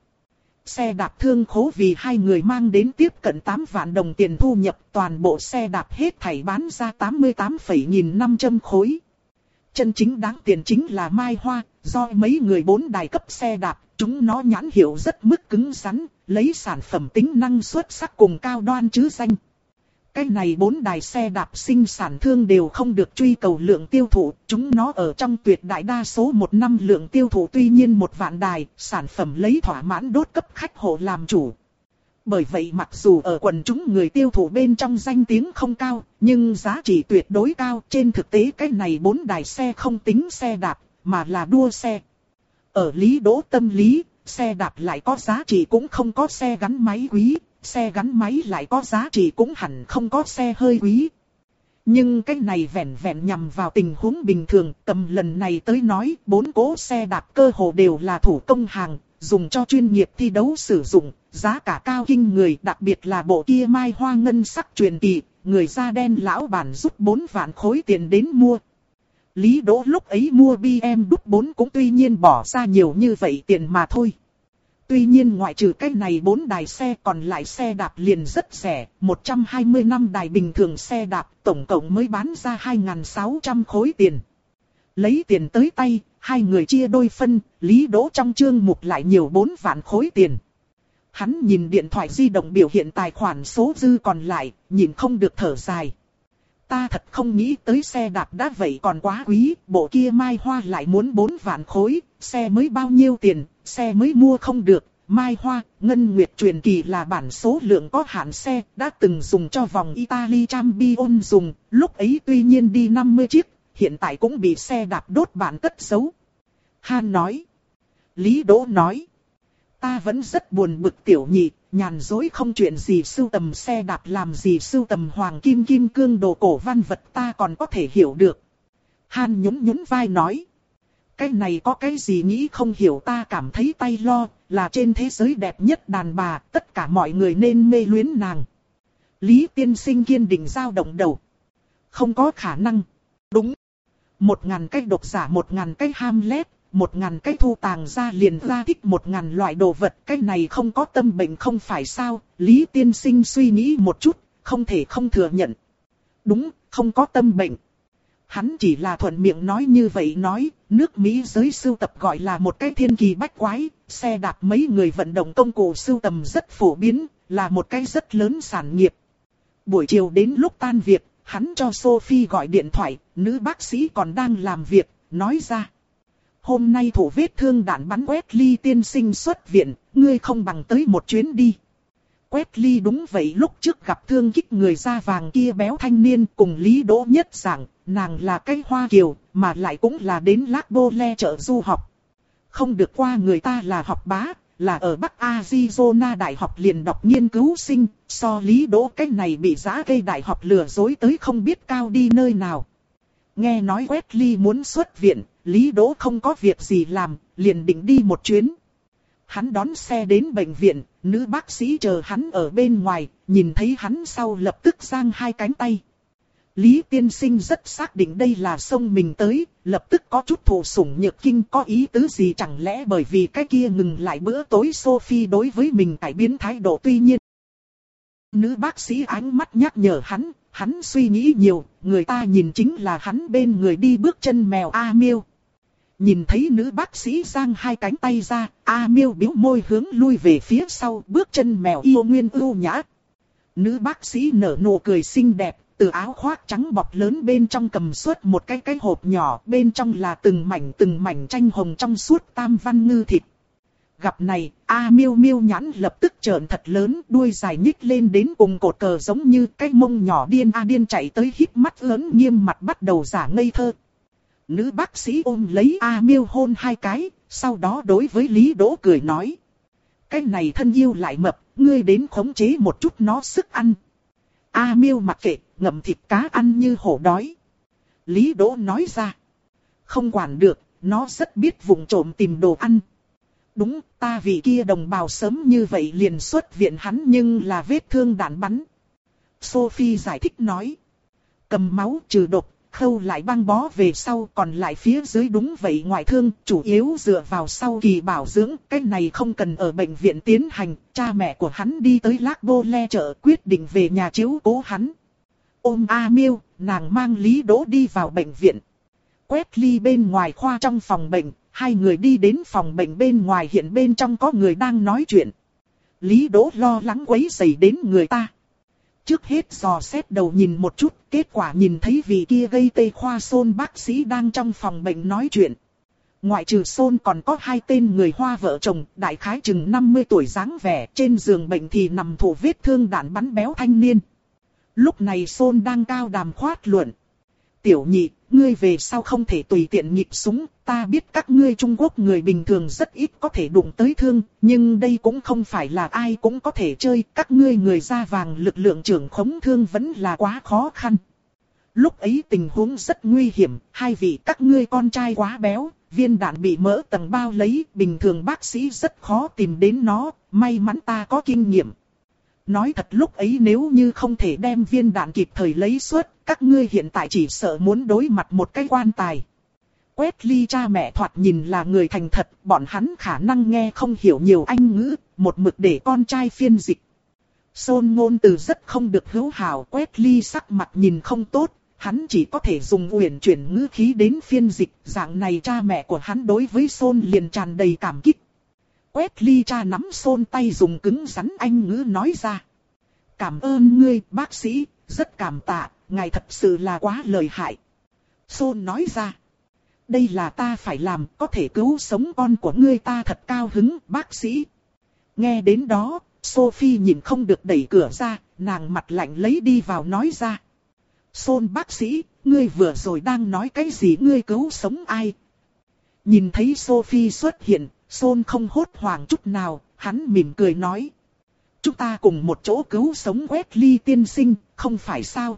Xe đạp thương khố vì hai người mang đến tiếp cận tám vạn đồng tiền thu nhập, toàn bộ xe đạp hết thảy bán ra tám mươi tám nghìn năm trăm khối. Chân chính đáng tiền chính là mai hoa, do mấy người bốn đài cấp xe đạp, chúng nó nhãn hiệu rất mức cứng rắn, lấy sản phẩm tính năng xuất sắc cùng cao đoan chứ danh. Cái này bốn đài xe đạp sinh sản thương đều không được truy cầu lượng tiêu thụ, chúng nó ở trong tuyệt đại đa số một năm lượng tiêu thụ tuy nhiên một vạn đài, sản phẩm lấy thỏa mãn đốt cấp khách hộ làm chủ. Bởi vậy mặc dù ở quần chúng người tiêu thụ bên trong danh tiếng không cao, nhưng giá trị tuyệt đối cao. Trên thực tế cái này bốn đài xe không tính xe đạp, mà là đua xe. Ở Lý Đỗ tâm lý, xe đạp lại có giá trị cũng không có xe gắn máy quý, xe gắn máy lại có giá trị cũng hẳn không có xe hơi quý. Nhưng cái này vẹn vẹn nhằm vào tình huống bình thường, cầm lần này tới nói, bốn cỗ xe đạp cơ hồ đều là thủ công hàng, dùng cho chuyên nghiệp thi đấu sử dụng, giá cả cao kinh người, đặc biệt là bộ kia mai hoa ngân sắc truyền kỳ, người da đen lão bản rút bốn vạn khối tiền đến mua. Lý Đỗ lúc ấy mua bê em đúc bốn cũng tuy nhiên bỏ ra nhiều như vậy tiền mà thôi. Tuy nhiên ngoại trừ cái này bốn đài xe còn lại xe đạp liền rất rẻ, một trăm hai mươi lăm đài bình thường xe đạp tổng cộng mới bán ra hai nghìn sáu trăm khối tiền. Lấy tiền tới tay, hai người chia đôi phân, Lý Đỗ trong chương mục lại nhiều bốn vạn khối tiền. Hắn nhìn điện thoại di động biểu hiện tài khoản số dư còn lại, nhìn không được thở dài. Ta thật không nghĩ tới xe đạp đã vậy còn quá quý, bộ kia mai hoa lại muốn bốn vạn khối, xe mới bao nhiêu tiền, xe mới mua không được. Mai hoa, Ngân Nguyệt truyền kỳ là bản số lượng có hạn xe, đã từng dùng cho vòng Italy Champion dùng, lúc ấy tuy nhiên đi năm mươi chiếc, hiện tại cũng bị xe đạp đốt bản cất giấu. Han nói. Lý Đỗ nói. Ta vẫn rất buồn bực tiểu nhị, nhàn dối không chuyện gì sưu tầm xe đạp làm gì sưu tầm hoàng kim kim cương đồ cổ văn vật ta còn có thể hiểu được. Han nhún nhún vai nói. Cái này có cái gì nghĩ không hiểu ta cảm thấy tay lo, là trên thế giới đẹp nhất đàn bà, tất cả mọi người nên mê luyến nàng. Lý tiên sinh kiên định dao động đầu. Không có khả năng. Đúng. Một ngàn cái độc giả một ngàn cái Hamlet. Một ngàn cái thu tàng ra liền ra thích một ngàn loại đồ vật, cái này không có tâm bệnh không phải sao? Lý tiên sinh suy nghĩ một chút, không thể không thừa nhận. Đúng, không có tâm bệnh. Hắn chỉ là thuận miệng nói như vậy nói, nước Mỹ giới sưu tập gọi là một cái thiên kỳ bách quái, xe đạp mấy người vận động công cụ sưu tầm rất phổ biến, là một cái rất lớn sản nghiệp. Buổi chiều đến lúc tan việc, hắn cho Sophie gọi điện thoại, nữ bác sĩ còn đang làm việc, nói ra. Hôm nay thủ vết thương đạn bắn Wesley tiên sinh xuất viện, ngươi không bằng tới một chuyến đi. Wesley đúng vậy, lúc trước gặp thương kích người da vàng kia béo thanh niên cùng Lý Đỗ nhất rằng, nàng là cái Hoa Kiều, mà lại cũng là đến Lac Bole trợ du học. Không được qua người ta là học bá, là ở Bắc Arizona Đại học liền đọc nghiên cứu sinh, so Lý Đỗ cái này bị giá cây đại học lừa dối tới không biết cao đi nơi nào. Nghe nói Wesley muốn xuất viện, Lý Đỗ không có việc gì làm, liền định đi một chuyến. Hắn đón xe đến bệnh viện, nữ bác sĩ chờ hắn ở bên ngoài, nhìn thấy hắn sau lập tức giang hai cánh tay. Lý tiên sinh rất xác định đây là xông mình tới, lập tức có chút thụ sủng nhược kinh, có ý tứ gì chẳng lẽ bởi vì cái kia ngừng lại bữa tối Sophie đối với mình cải biến thái độ. Tuy nhiên, nữ bác sĩ ánh mắt nhắc nhở hắn, hắn suy nghĩ nhiều, người ta nhìn chính là hắn bên người đi bước chân mèo A Miêu. Nhìn thấy nữ bác sĩ giang hai cánh tay ra, A Miêu bĩu môi hướng lui về phía sau, bước chân mèo yêu nguyên ưu nhã. Nữ bác sĩ nở nụ cười xinh đẹp, từ áo khoác trắng bọc lớn bên trong cầm suốt một cái cái hộp nhỏ, bên trong là từng mảnh từng mảnh tranh hồng trong suốt tam văn ngư thịt. Gặp này, A Miêu Miêu nhãn lập tức trợn thật lớn, đuôi dài nhích lên đến cùng cột cờ giống như cái mông nhỏ điên a điên chạy tới híp mắt lớn nghiêm mặt bắt đầu giả ngây thơ. Nữ bác sĩ ôm lấy A Miêu hôn hai cái, sau đó đối với Lý Đỗ cười nói. Cái này thân yêu lại mập, ngươi đến khống chế một chút nó sức ăn. A Miêu mặc kệ, ngậm thịt cá ăn như hổ đói. Lý Đỗ nói ra. Không quản được, nó rất biết vụng trộm tìm đồ ăn. Đúng, ta vì kia đồng bào sớm như vậy liền xuất viện hắn nhưng là vết thương đạn bắn. Sophie giải thích nói. Cầm máu trừ độc, khâu lại băng bó về sau còn lại phía dưới đúng vậy ngoại thương, chủ yếu dựa vào sau kỳ bảo dưỡng, cái này không cần ở bệnh viện tiến hành, cha mẹ của hắn đi tới Lac Bole chợ quyết định về nhà chiếu cố hắn. Ôm A Miêu, nàng mang Lý Đỗ đi vào bệnh viện. Wesley bên ngoài khoa trong phòng bệnh, hai người đi đến phòng bệnh bên ngoài hiện bên trong có người đang nói chuyện. Lý Đỗ lo lắng quấy rầy đến người ta. trước hết dò xét đầu nhìn một chút, kết quả nhìn thấy vị kia gây tê khoa Sôn bác sĩ đang trong phòng bệnh nói chuyện. Ngoại trừ Sôn còn có hai tên người Hoa vợ chồng, đại khái chừng năm mươi tuổi dáng vẻ, trên giường bệnh thì nằm thụ vết thương đạn bắn béo thanh niên. Lúc này Sôn đang cao đàm khoát luận. Tiểu nhị, ngươi về sau không thể tùy tiện nhịp súng, ta biết các ngươi Trung Quốc người bình thường rất ít có thể đụng tới thương, nhưng đây cũng không phải là ai cũng có thể chơi, các ngươi người da vàng lực lượng trưởng khống thương vẫn là quá khó khăn. Lúc ấy tình huống rất nguy hiểm, hai vị các ngươi con trai quá béo, viên đạn bị mỡ tầng bao lấy, bình thường bác sĩ rất khó tìm đến nó, may mắn ta có kinh nghiệm. Nói thật lúc ấy nếu như không thể đem viên đạn kịp thời lấy xuất, các ngươi hiện tại chỉ sợ muốn đối mặt một cái quan tài. Wesley cha mẹ thoạt nhìn là người thành thật, bọn hắn khả năng nghe không hiểu nhiều Anh ngữ, một mực để con trai phiên dịch. Sôn ngôn từ rất không được hữu hảo, Wesley sắc mặt nhìn không tốt, hắn chỉ có thể dùng uyển chuyển ngữ khí đến phiên dịch, dạng này cha mẹ của hắn đối với Sôn liền tràn đầy cảm kích. Wesley cha nắm Sôn tay dùng cứng rắn Anh ngữ nói ra. Cảm ơn ngươi, bác sĩ, rất cảm tạ, ngài thật sự là quá lợi hại. Sôn nói ra. Đây là ta phải làm, có thể cứu sống con của ngươi ta thật cao hứng, bác sĩ. Nghe đến đó, Sophie nhìn không được đẩy cửa ra, nàng mặt lạnh lấy đi vào nói ra. Sôn bác sĩ, ngươi vừa rồi đang nói cái gì, ngươi cứu sống ai? Nhìn thấy Sophie xuất hiện, Sôn không hốt hoảng chút nào, hắn mỉm cười nói. Chúng ta cùng một chỗ cứu sống Wesley tiên sinh, không phải sao?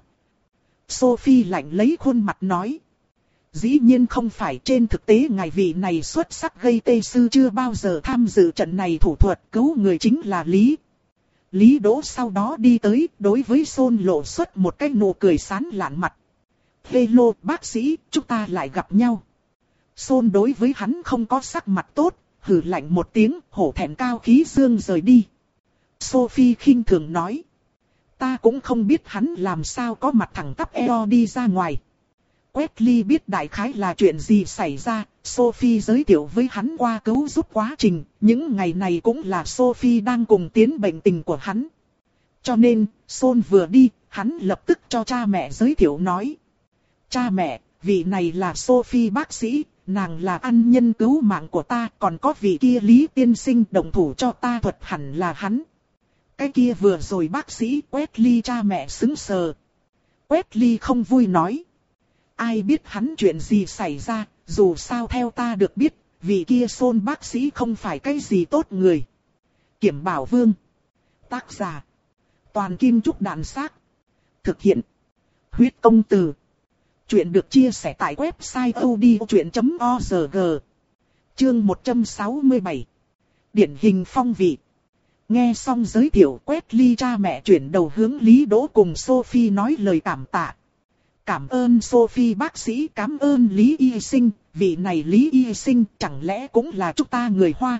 Sophie lạnh lấy khuôn mặt nói. Dĩ nhiên không phải, trên thực tế ngài vị này xuất sắc gây tê sư chưa bao giờ tham dự trận này thủ thuật, cứu người chính là Lý. Lý Đỗ sau đó đi tới, đối với Sôn lộ xuất một cái nụ cười sán lạn mặt. Hello bác sĩ, chúng ta lại gặp nhau. Sôn đối với hắn không có sắc mặt tốt, hừ lạnh một tiếng, hổ thẹn cao khí dương rời đi. Sophie khinh thường nói. Ta cũng không biết hắn làm sao có mặt thẳng tắp eo đi ra ngoài. Wesley biết đại khái là chuyện gì xảy ra, Sophie giới thiệu với hắn qua cứu giúp quá trình, những ngày này cũng là Sophie đang cùng tiến bệnh tình của hắn. Cho nên, Sôn vừa đi, hắn lập tức cho cha mẹ giới thiệu nói. Cha mẹ, vị này là Sophie bác sĩ, nàng là ân nhân cứu mạng của ta, còn có vị kia Lý tiên sinh đồng thủ cho ta thuật hẳn là hắn. Cái kia vừa rồi bác sĩ Wesley cha mẹ sững sờ. Wesley không vui nói. Ai biết hắn chuyện gì xảy ra, dù sao theo ta được biết, vị kia Sôn bác sĩ không phải cái gì tốt người. Kiểm Bảo Vương. Tác giả. Toàn Kim Trúc Đạn Xác. Thực hiện. Huyết Công Từ. Chuyện được chia sẻ tại website odchuyện chấm org. Chương một trăm sáu mươi bảy. Điển hình phong vị. Nghe xong giới thiệu, Wesley cha mẹ chuyển đầu hướng Lý Đỗ cùng Sophie nói lời cảm tạ. Cảm ơn Sophie bác sĩ, cảm ơn Lý y sinh, vị này Lý y sinh chẳng lẽ cũng là chúng ta người Hoa.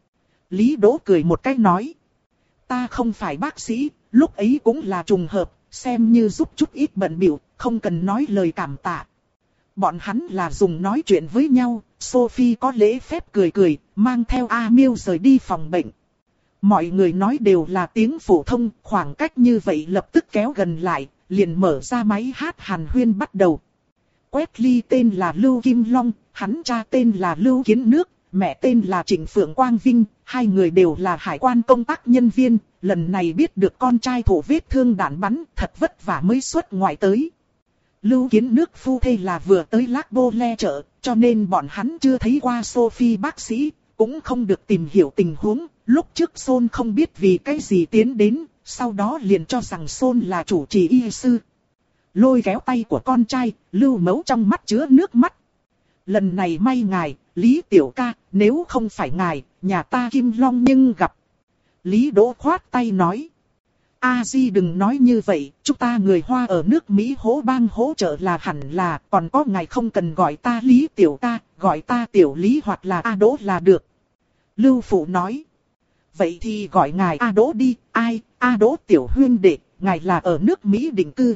Lý Đỗ cười một cái nói. Ta không phải bác sĩ, lúc ấy cũng là trùng hợp, xem như giúp chút ít bận bịu, không cần nói lời cảm tạ. Bọn hắn là dùng nói chuyện với nhau, Sophie có lễ phép cười cười, mang theo A Miêu rời đi phòng bệnh. Mọi người nói đều là tiếng phổ thông, khoảng cách như vậy lập tức kéo gần lại, liền mở ra máy hát hàn huyên bắt đầu. Wesley tên là Lưu Kim Long, hắn cha tên là Lưu Kiến Nước, mẹ tên là Trịnh Phượng Quang Vinh, hai người đều là hải quan công tác nhân viên, lần này biết được con trai thụ vết thương đạn bắn, thật vất vả mới xuất ngoại tới. Lưu Kiến Nước phu thê là vừa tới Lác Bô Le chợ, cho nên bọn hắn chưa thấy qua Sophie bác sĩ, cũng không được tìm hiểu tình huống. Lúc trước Sôn không biết vì cái gì tiến đến, sau đó liền cho rằng Sôn là chủ trì y sư. Lôi kéo tay của con trai, Lưu Mẫu trong mắt chứa nước mắt. Lần này may ngài, Lý tiểu ca, nếu không phải ngài, nhà ta Kim Long nhưng gặp. Lý Đỗ khoát tay nói. A Di đừng nói như vậy, chúng ta người Hoa ở nước Mỹ hỗ bang hỗ trợ là hẳn là, còn có ngài không cần gọi ta Lý tiểu ca, gọi ta tiểu Lý hoặc là A Đỗ là được. Lưu Phụ nói. Vậy thì gọi ngài A Đỗ đi, ai, A Đỗ tiểu huyên đệ, ngài là ở nước Mỹ định cư.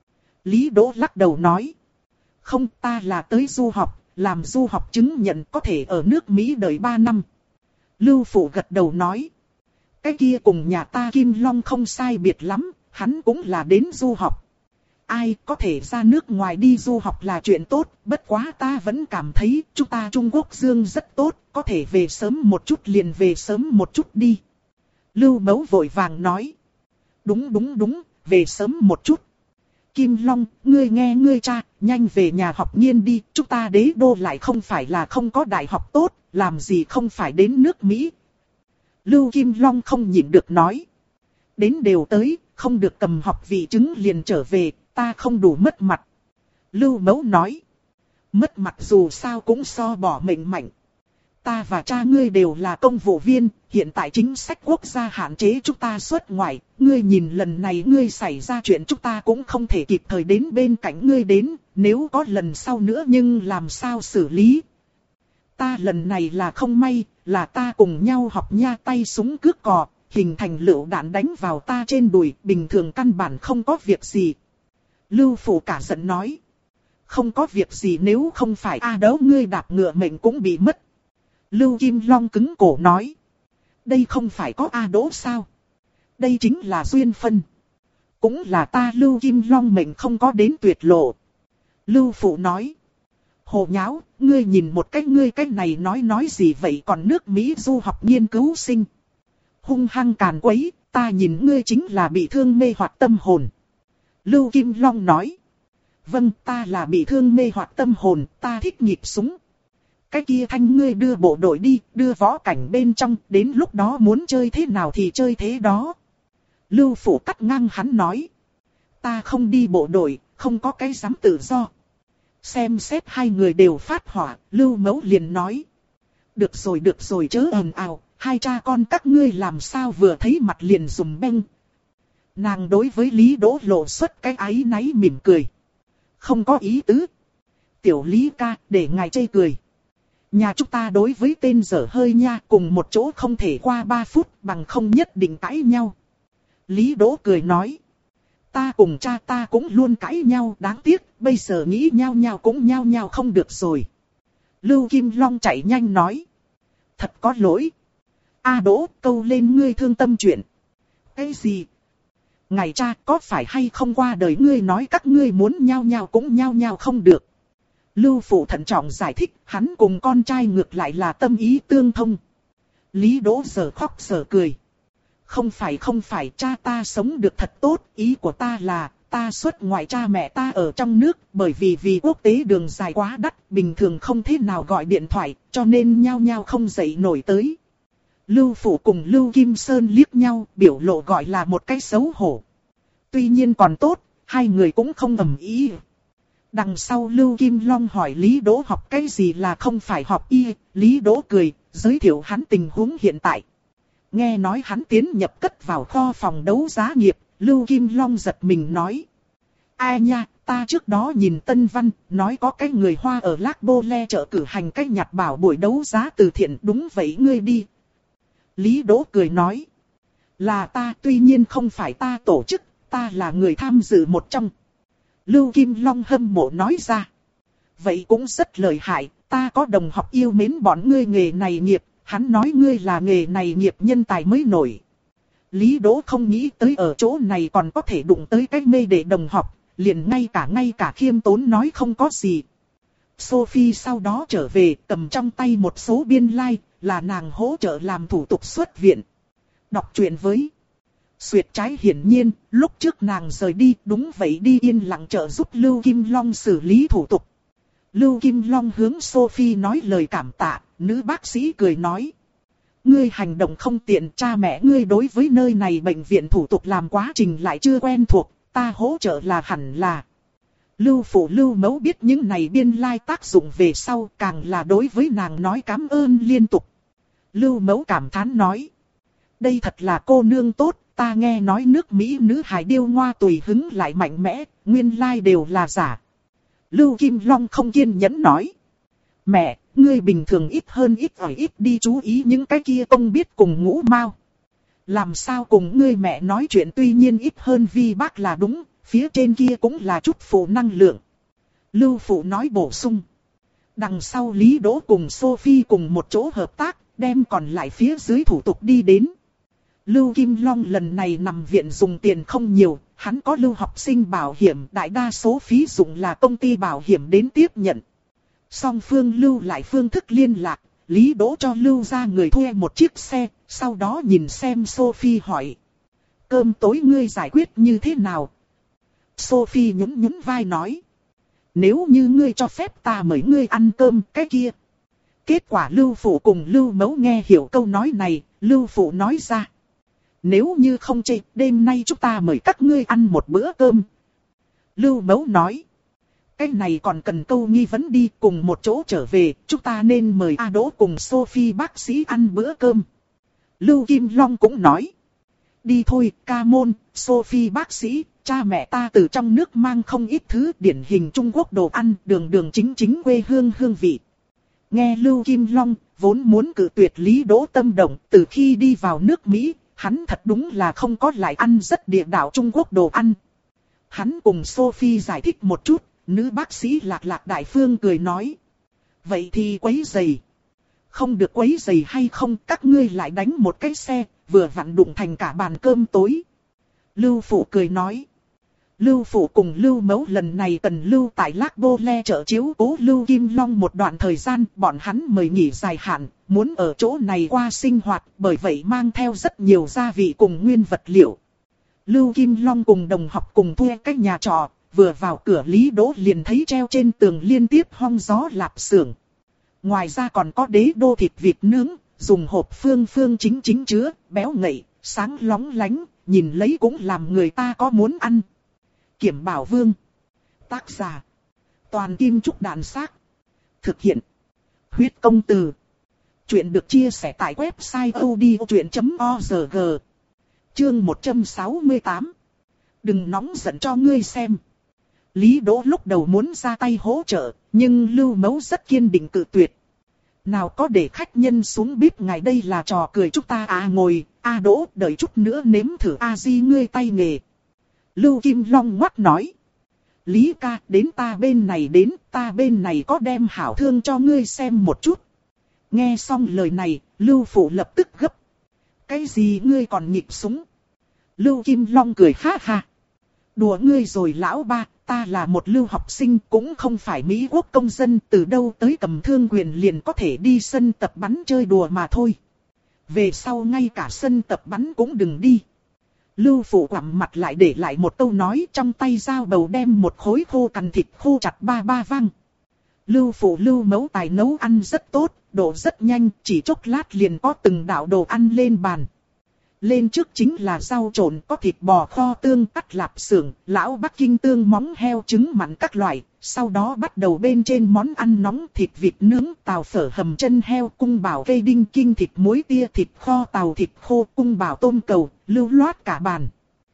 Lý Đỗ lắc đầu nói. Không, ta là tới du học, làm du học chứng nhận có thể ở nước Mỹ đợi ba năm. Lưu Phụ gật đầu nói. Cái kia cùng nhà ta Kim Long không sai biệt lắm, hắn cũng là đến du học. Ai có thể ra nước ngoài đi du học là chuyện tốt, bất quá ta vẫn cảm thấy chúng ta Trung Quốc Dương rất tốt, có thể về sớm một chút liền về sớm một chút đi. Lưu Mẫu vội vàng nói. Đúng đúng đúng, về sớm một chút. Kim Long, ngươi nghe ngươi cha, nhanh về nhà học nghiên đi, chúng ta đế đô lại không phải là không có đại học tốt, làm gì không phải đến nước Mỹ. Lưu Kim Long không nhịn được nói. Đến đều tới, không được cầm học vị chứng liền trở về, ta không đủ mất mặt. Lưu Mẫu nói. Mất mặt dù sao cũng so bỏ mệnh mạnh. Ta và cha ngươi đều là công vụ viên, hiện tại chính sách quốc gia hạn chế chúng ta xuất ngoại. Ngươi nhìn lần này ngươi xảy ra chuyện chúng ta cũng không thể kịp thời đến bên cạnh ngươi đến, nếu có lần sau nữa nhưng làm sao xử lý. Ta lần này là không may, là ta cùng nhau học nha tay súng cướp cò, hình thành lựu đạn đánh vào ta trên đùi, bình thường căn bản không có việc gì. Lưu Phụ cả giận nói. Không có việc gì nếu không phải A Đấu ngươi đạp ngựa mệnh cũng bị mất. Lưu Kim Long cứng cổ nói. Đây không phải có A Đỗ sao? Đây chính là duyên phân. Cũng là ta Lưu Kim Long mệnh không có đến tuyệt lộ. Lưu Phụ nói. Hồ nháo, ngươi nhìn một cách ngươi cách này nói nói gì vậy còn nước Mỹ du học nghiên cứu sinh. Hung hăng càn quấy, ta nhìn ngươi chính là bị thương mê hoặc tâm hồn. Lưu Kim Long nói. Vâng, ta là bị thương mê hoặc tâm hồn, ta thích nhịp súng. Cái kia thanh ngươi đưa bộ đội đi, đưa võ cảnh bên trong, đến lúc đó muốn chơi thế nào thì chơi thế đó. Lưu Phụ cắt ngang hắn nói. Ta không đi bộ đội, không có cái dám tự do. Xem xét hai người đều phát hỏa, Lưu Mẫu liền nói. Được rồi được rồi chớ ồn ào, hai cha con các ngươi làm sao vừa thấy mặt liền dùng beng. Nàng đối với Lý Đỗ lộ xuất cái áy náy mỉm cười. Không có ý tứ. Tiểu Lý ca, để ngài chê cười. Nhà chúng ta đối với tên dở hơi nha, cùng một chỗ không thể qua ba phút bằng không nhất định cãi nhau. Lý Đỗ cười nói. Ta cùng cha ta cũng luôn cãi nhau, đáng tiếc, bây giờ nghĩ nhau nhau cũng nhau nhau không được rồi. Lưu Kim Long chạy nhanh nói. Thật có lỗi. A Đỗ, câu lên ngươi thương tâm chuyện. Cái gì? Ngài cha có phải hay không qua đời ngươi nói các ngươi muốn nhau nhau cũng nhau nhau không được. Lưu Phụ thận trọng giải thích, hắn cùng con trai ngược lại là tâm ý tương thông. Lý Đỗ giờ khóc giờ cười. Không phải không phải cha ta sống được thật tốt, ý của ta là ta xuất ngoại cha mẹ ta ở trong nước, bởi vì vì quốc tế đường dài quá đắt, bình thường không thế nào gọi điện thoại, cho nên nhau nhau không dậy nổi tới. Lưu Phụ cùng Lưu Kim Sơn liếc nhau, biểu lộ gọi là một cái xấu hổ. Tuy nhiên còn tốt, hai người cũng không ầm ĩ. Đằng sau Lưu Kim Long hỏi Lý Đỗ học cái gì là không phải học y, Lý Đỗ cười, giới thiệu hắn tình huống hiện tại. Nghe nói hắn tiến nhập cất vào kho phòng đấu giá nghiệp, Lưu Kim Long giật mình nói. Ai nha, ta trước đó nhìn Tân Văn, nói có cái người Hoa ở Lác Bô Le chợ cử hành cách nhặt bảo buổi đấu giá từ thiện, đúng vậy ngươi đi. Lý Đỗ cười nói. Là ta, tuy nhiên không phải ta tổ chức, ta là người tham dự một trong. Lưu Kim Long hâm mộ nói ra. Vậy cũng rất lợi hại, ta có đồng học yêu mến bọn ngươi nghề này nghiệp, hắn nói ngươi là nghề này nghiệp nhân tài mới nổi. Lý Đỗ không nghĩ tới ở chỗ này còn có thể đụng tới cái mê để đồng học, liền ngay cả ngay cả khiêm tốn nói không có gì. Sophie sau đó trở về cầm trong tay một số biên lai, like, là nàng hỗ trợ làm thủ tục xuất viện. Đọc truyện với Xuyệt trái hiển nhiên, lúc trước nàng rời đi đúng vậy đi yên lặng trợ giúp Lưu Kim Long xử lý thủ tục. Lưu Kim Long hướng Sophie nói lời cảm tạ, nữ bác sĩ cười nói. Ngươi hành động không tiện, cha mẹ ngươi đối với nơi này bệnh viện thủ tục làm quá trình lại chưa quen thuộc, ta hỗ trợ là hẳn là. Lưu Phụ Lưu Mẫu biết những này biên lai like tác dụng về sau càng là đối với nàng nói cảm ơn liên tục. Lưu Mẫu cảm thán nói. Đây thật là cô nương tốt, ta nghe nói nước Mỹ nữ hài điêu ngoa tùy hứng lại mạnh mẽ, nguyên lai like đều là giả. Lưu Kim Long không kiên nhẫn nói. Mẹ, ngươi bình thường ít hơn ít ở ít đi chú ý những cái kia không biết cùng ngũ mau. Làm sao cùng ngươi mẹ nói chuyện tuy nhiên ít hơn vi bác là đúng, phía trên kia cũng là chút phụ năng lượng. Lưu Phụ nói bổ sung. Đằng sau Lý Đỗ cùng Sophie cùng một chỗ hợp tác, đem còn lại phía dưới thủ tục đi đến. Lưu Kim Long lần này nằm viện dùng tiền không nhiều, hắn có lưu học sinh bảo hiểm, đại đa số phí dụng là công ty bảo hiểm đến tiếp nhận. Song phương lưu lại phương thức liên lạc, Lý Đỗ cho Lưu ra người thuê một chiếc xe, sau đó nhìn xem Sophie hỏi. Cơm tối ngươi giải quyết như thế nào? Sophie nhún nhún vai nói. Nếu như ngươi cho phép ta mời ngươi ăn cơm, cái kia. Kết quả Lưu Phụ cùng Lưu Mẫu nghe hiểu câu nói này, Lưu Phụ nói ra. Nếu như không chê, đêm nay chúng ta mời các ngươi ăn một bữa cơm. Lưu Mẫu nói. Cái này còn cần câu nghi vấn đi, cùng một chỗ trở về, chúng ta nên mời A Đỗ cùng Sophie bác sĩ ăn bữa cơm. Lưu Kim Long cũng nói. Đi thôi, ca môn, Sophie bác sĩ, cha mẹ ta từ trong nước mang không ít thứ điển hình Trung Quốc đồ ăn, đường đường chính chính quê hương hương vị. Nghe Lưu Kim Long, vốn muốn cự tuyệt Lý Đỗ tâm động, từ khi đi vào nước Mỹ, hắn thật đúng là không có lại ăn rất địa đạo Trung Quốc đồ ăn. Hắn cùng Sophie giải thích một chút, nữ bác sĩ Lạc Lạc Đại Phương cười nói. Vậy thì quấy giày. Không được quấy giày hay không, các ngươi lại đánh một cái xe, vừa vặn đụng thành cả bàn cơm tối. Lưu Phụ cười nói. Lưu Phụ cùng Lưu Mẫu lần này cần lưu tại Lác Bô Le chợ chiếu cố Lưu Kim Long một đoạn thời gian, bọn hắn mời nghỉ dài hạn, muốn ở chỗ này qua sinh hoạt, bởi vậy mang theo rất nhiều gia vị cùng nguyên vật liệu. Lưu Kim Long cùng đồng học cùng thuê cái nhà trọ, vừa vào cửa Lý Đỗ liền thấy treo trên tường liên tiếp hong gió lạp xưởng. Ngoài ra còn có đế đô thịt vịt nướng, dùng hộp phương phương chính chính chứa, béo ngậy, sáng lóng lánh, nhìn lấy cũng làm người ta có muốn ăn. Kiểm Bảo Vương. Tác giả. Toàn Kim Trúc Đàn Xác. Thực hiện. Huyết Công Từ. Chuyện được chia sẻ tại website odchuyện chấm org. Chương một trăm sáu mươi tám. Đừng nóng giận cho ngươi xem. Lý Đỗ lúc đầu muốn ra tay hỗ trợ, nhưng Lưu Mẫu rất kiên định cự tuyệt. Nào có để khách nhân xuống bếp, ngài đây là trò cười chúng ta à, ngồi, A Đỗ đợi chút nữa nếm thử A Di ngươi tay nghề. Lưu Kim Long ngoắt nói. Lý ca, đến ta bên này đến, ta bên này có đem hảo thương cho ngươi xem một chút. Nghe xong lời này, Lưu Phụ lập tức gấp. Cái gì ngươi còn nhịp súng? Lưu Kim Long cười ha ha. Đùa ngươi rồi lão ba, ta là một lưu học sinh cũng không phải Mỹ quốc công dân, từ đâu tới cầm thương quyền liền có thể đi sân tập bắn chơi đùa mà thôi. Về sau ngay cả sân tập bắn cũng đừng đi. Lưu Phụ quặm mặt lại để lại một câu nói, trong tay dao bầu đem một khối khô cằn thịt khô chặt ba ba văng. Lưu Phụ Lưu Mẫu tài nấu ăn rất tốt, độ rất nhanh, chỉ chốc lát liền có từng đạo đồ ăn lên bàn. Lên trước chính là rau trộn, có thịt bò kho tương, cắt lạp xưởng, lão Bắc Kinh tương, móng heo, trứng mặn các loại. Sau đó bắt đầu bên trên món ăn nóng, thịt vịt nướng, tàu phở hầm chân heo, cung bảo cây đinh kinh, thịt muối tia, thịt kho tàu, thịt khô, cung bảo tôm cầu, lưu loát cả bàn.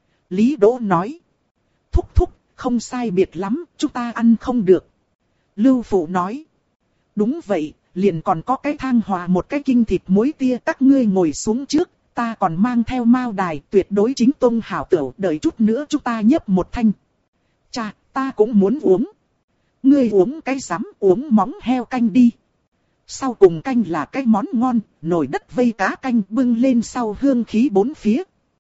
Lý Đỗ nói. Thúc thúc, không sai biệt lắm, chúng ta ăn không được. Lưu Phụ nói. Đúng vậy, liền còn có cái thang hòa một cái kinh thịt muối tia, các ngươi ngồi xuống trước. Ta còn mang theo mao đài, tuyệt đối chính tông hảo tửu, đợi chút nữa chúng ta nhấp một thanh. Chà, ta cũng muốn uống. Ngươi uống cái rắm, uống móng heo canh đi. Sau cùng canh là cái món ngon, nồi đất vây cá canh bưng lên sau hương khí bốn phía.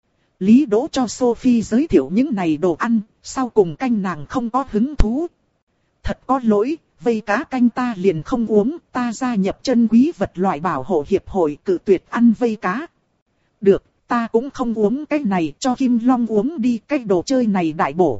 Lý Đỗ cho Sophie giới thiệu những này đồ ăn, sau cùng canh nàng không có hứng thú. Thật có lỗi, vây cá canh ta liền không uống, ta gia nhập chân quý vật loại bảo hộ hiệp hội, cự tuyệt ăn vây cá. Được, ta cũng không uống cái này, cho Kim Long uống đi, cái đồ chơi này đại bổ.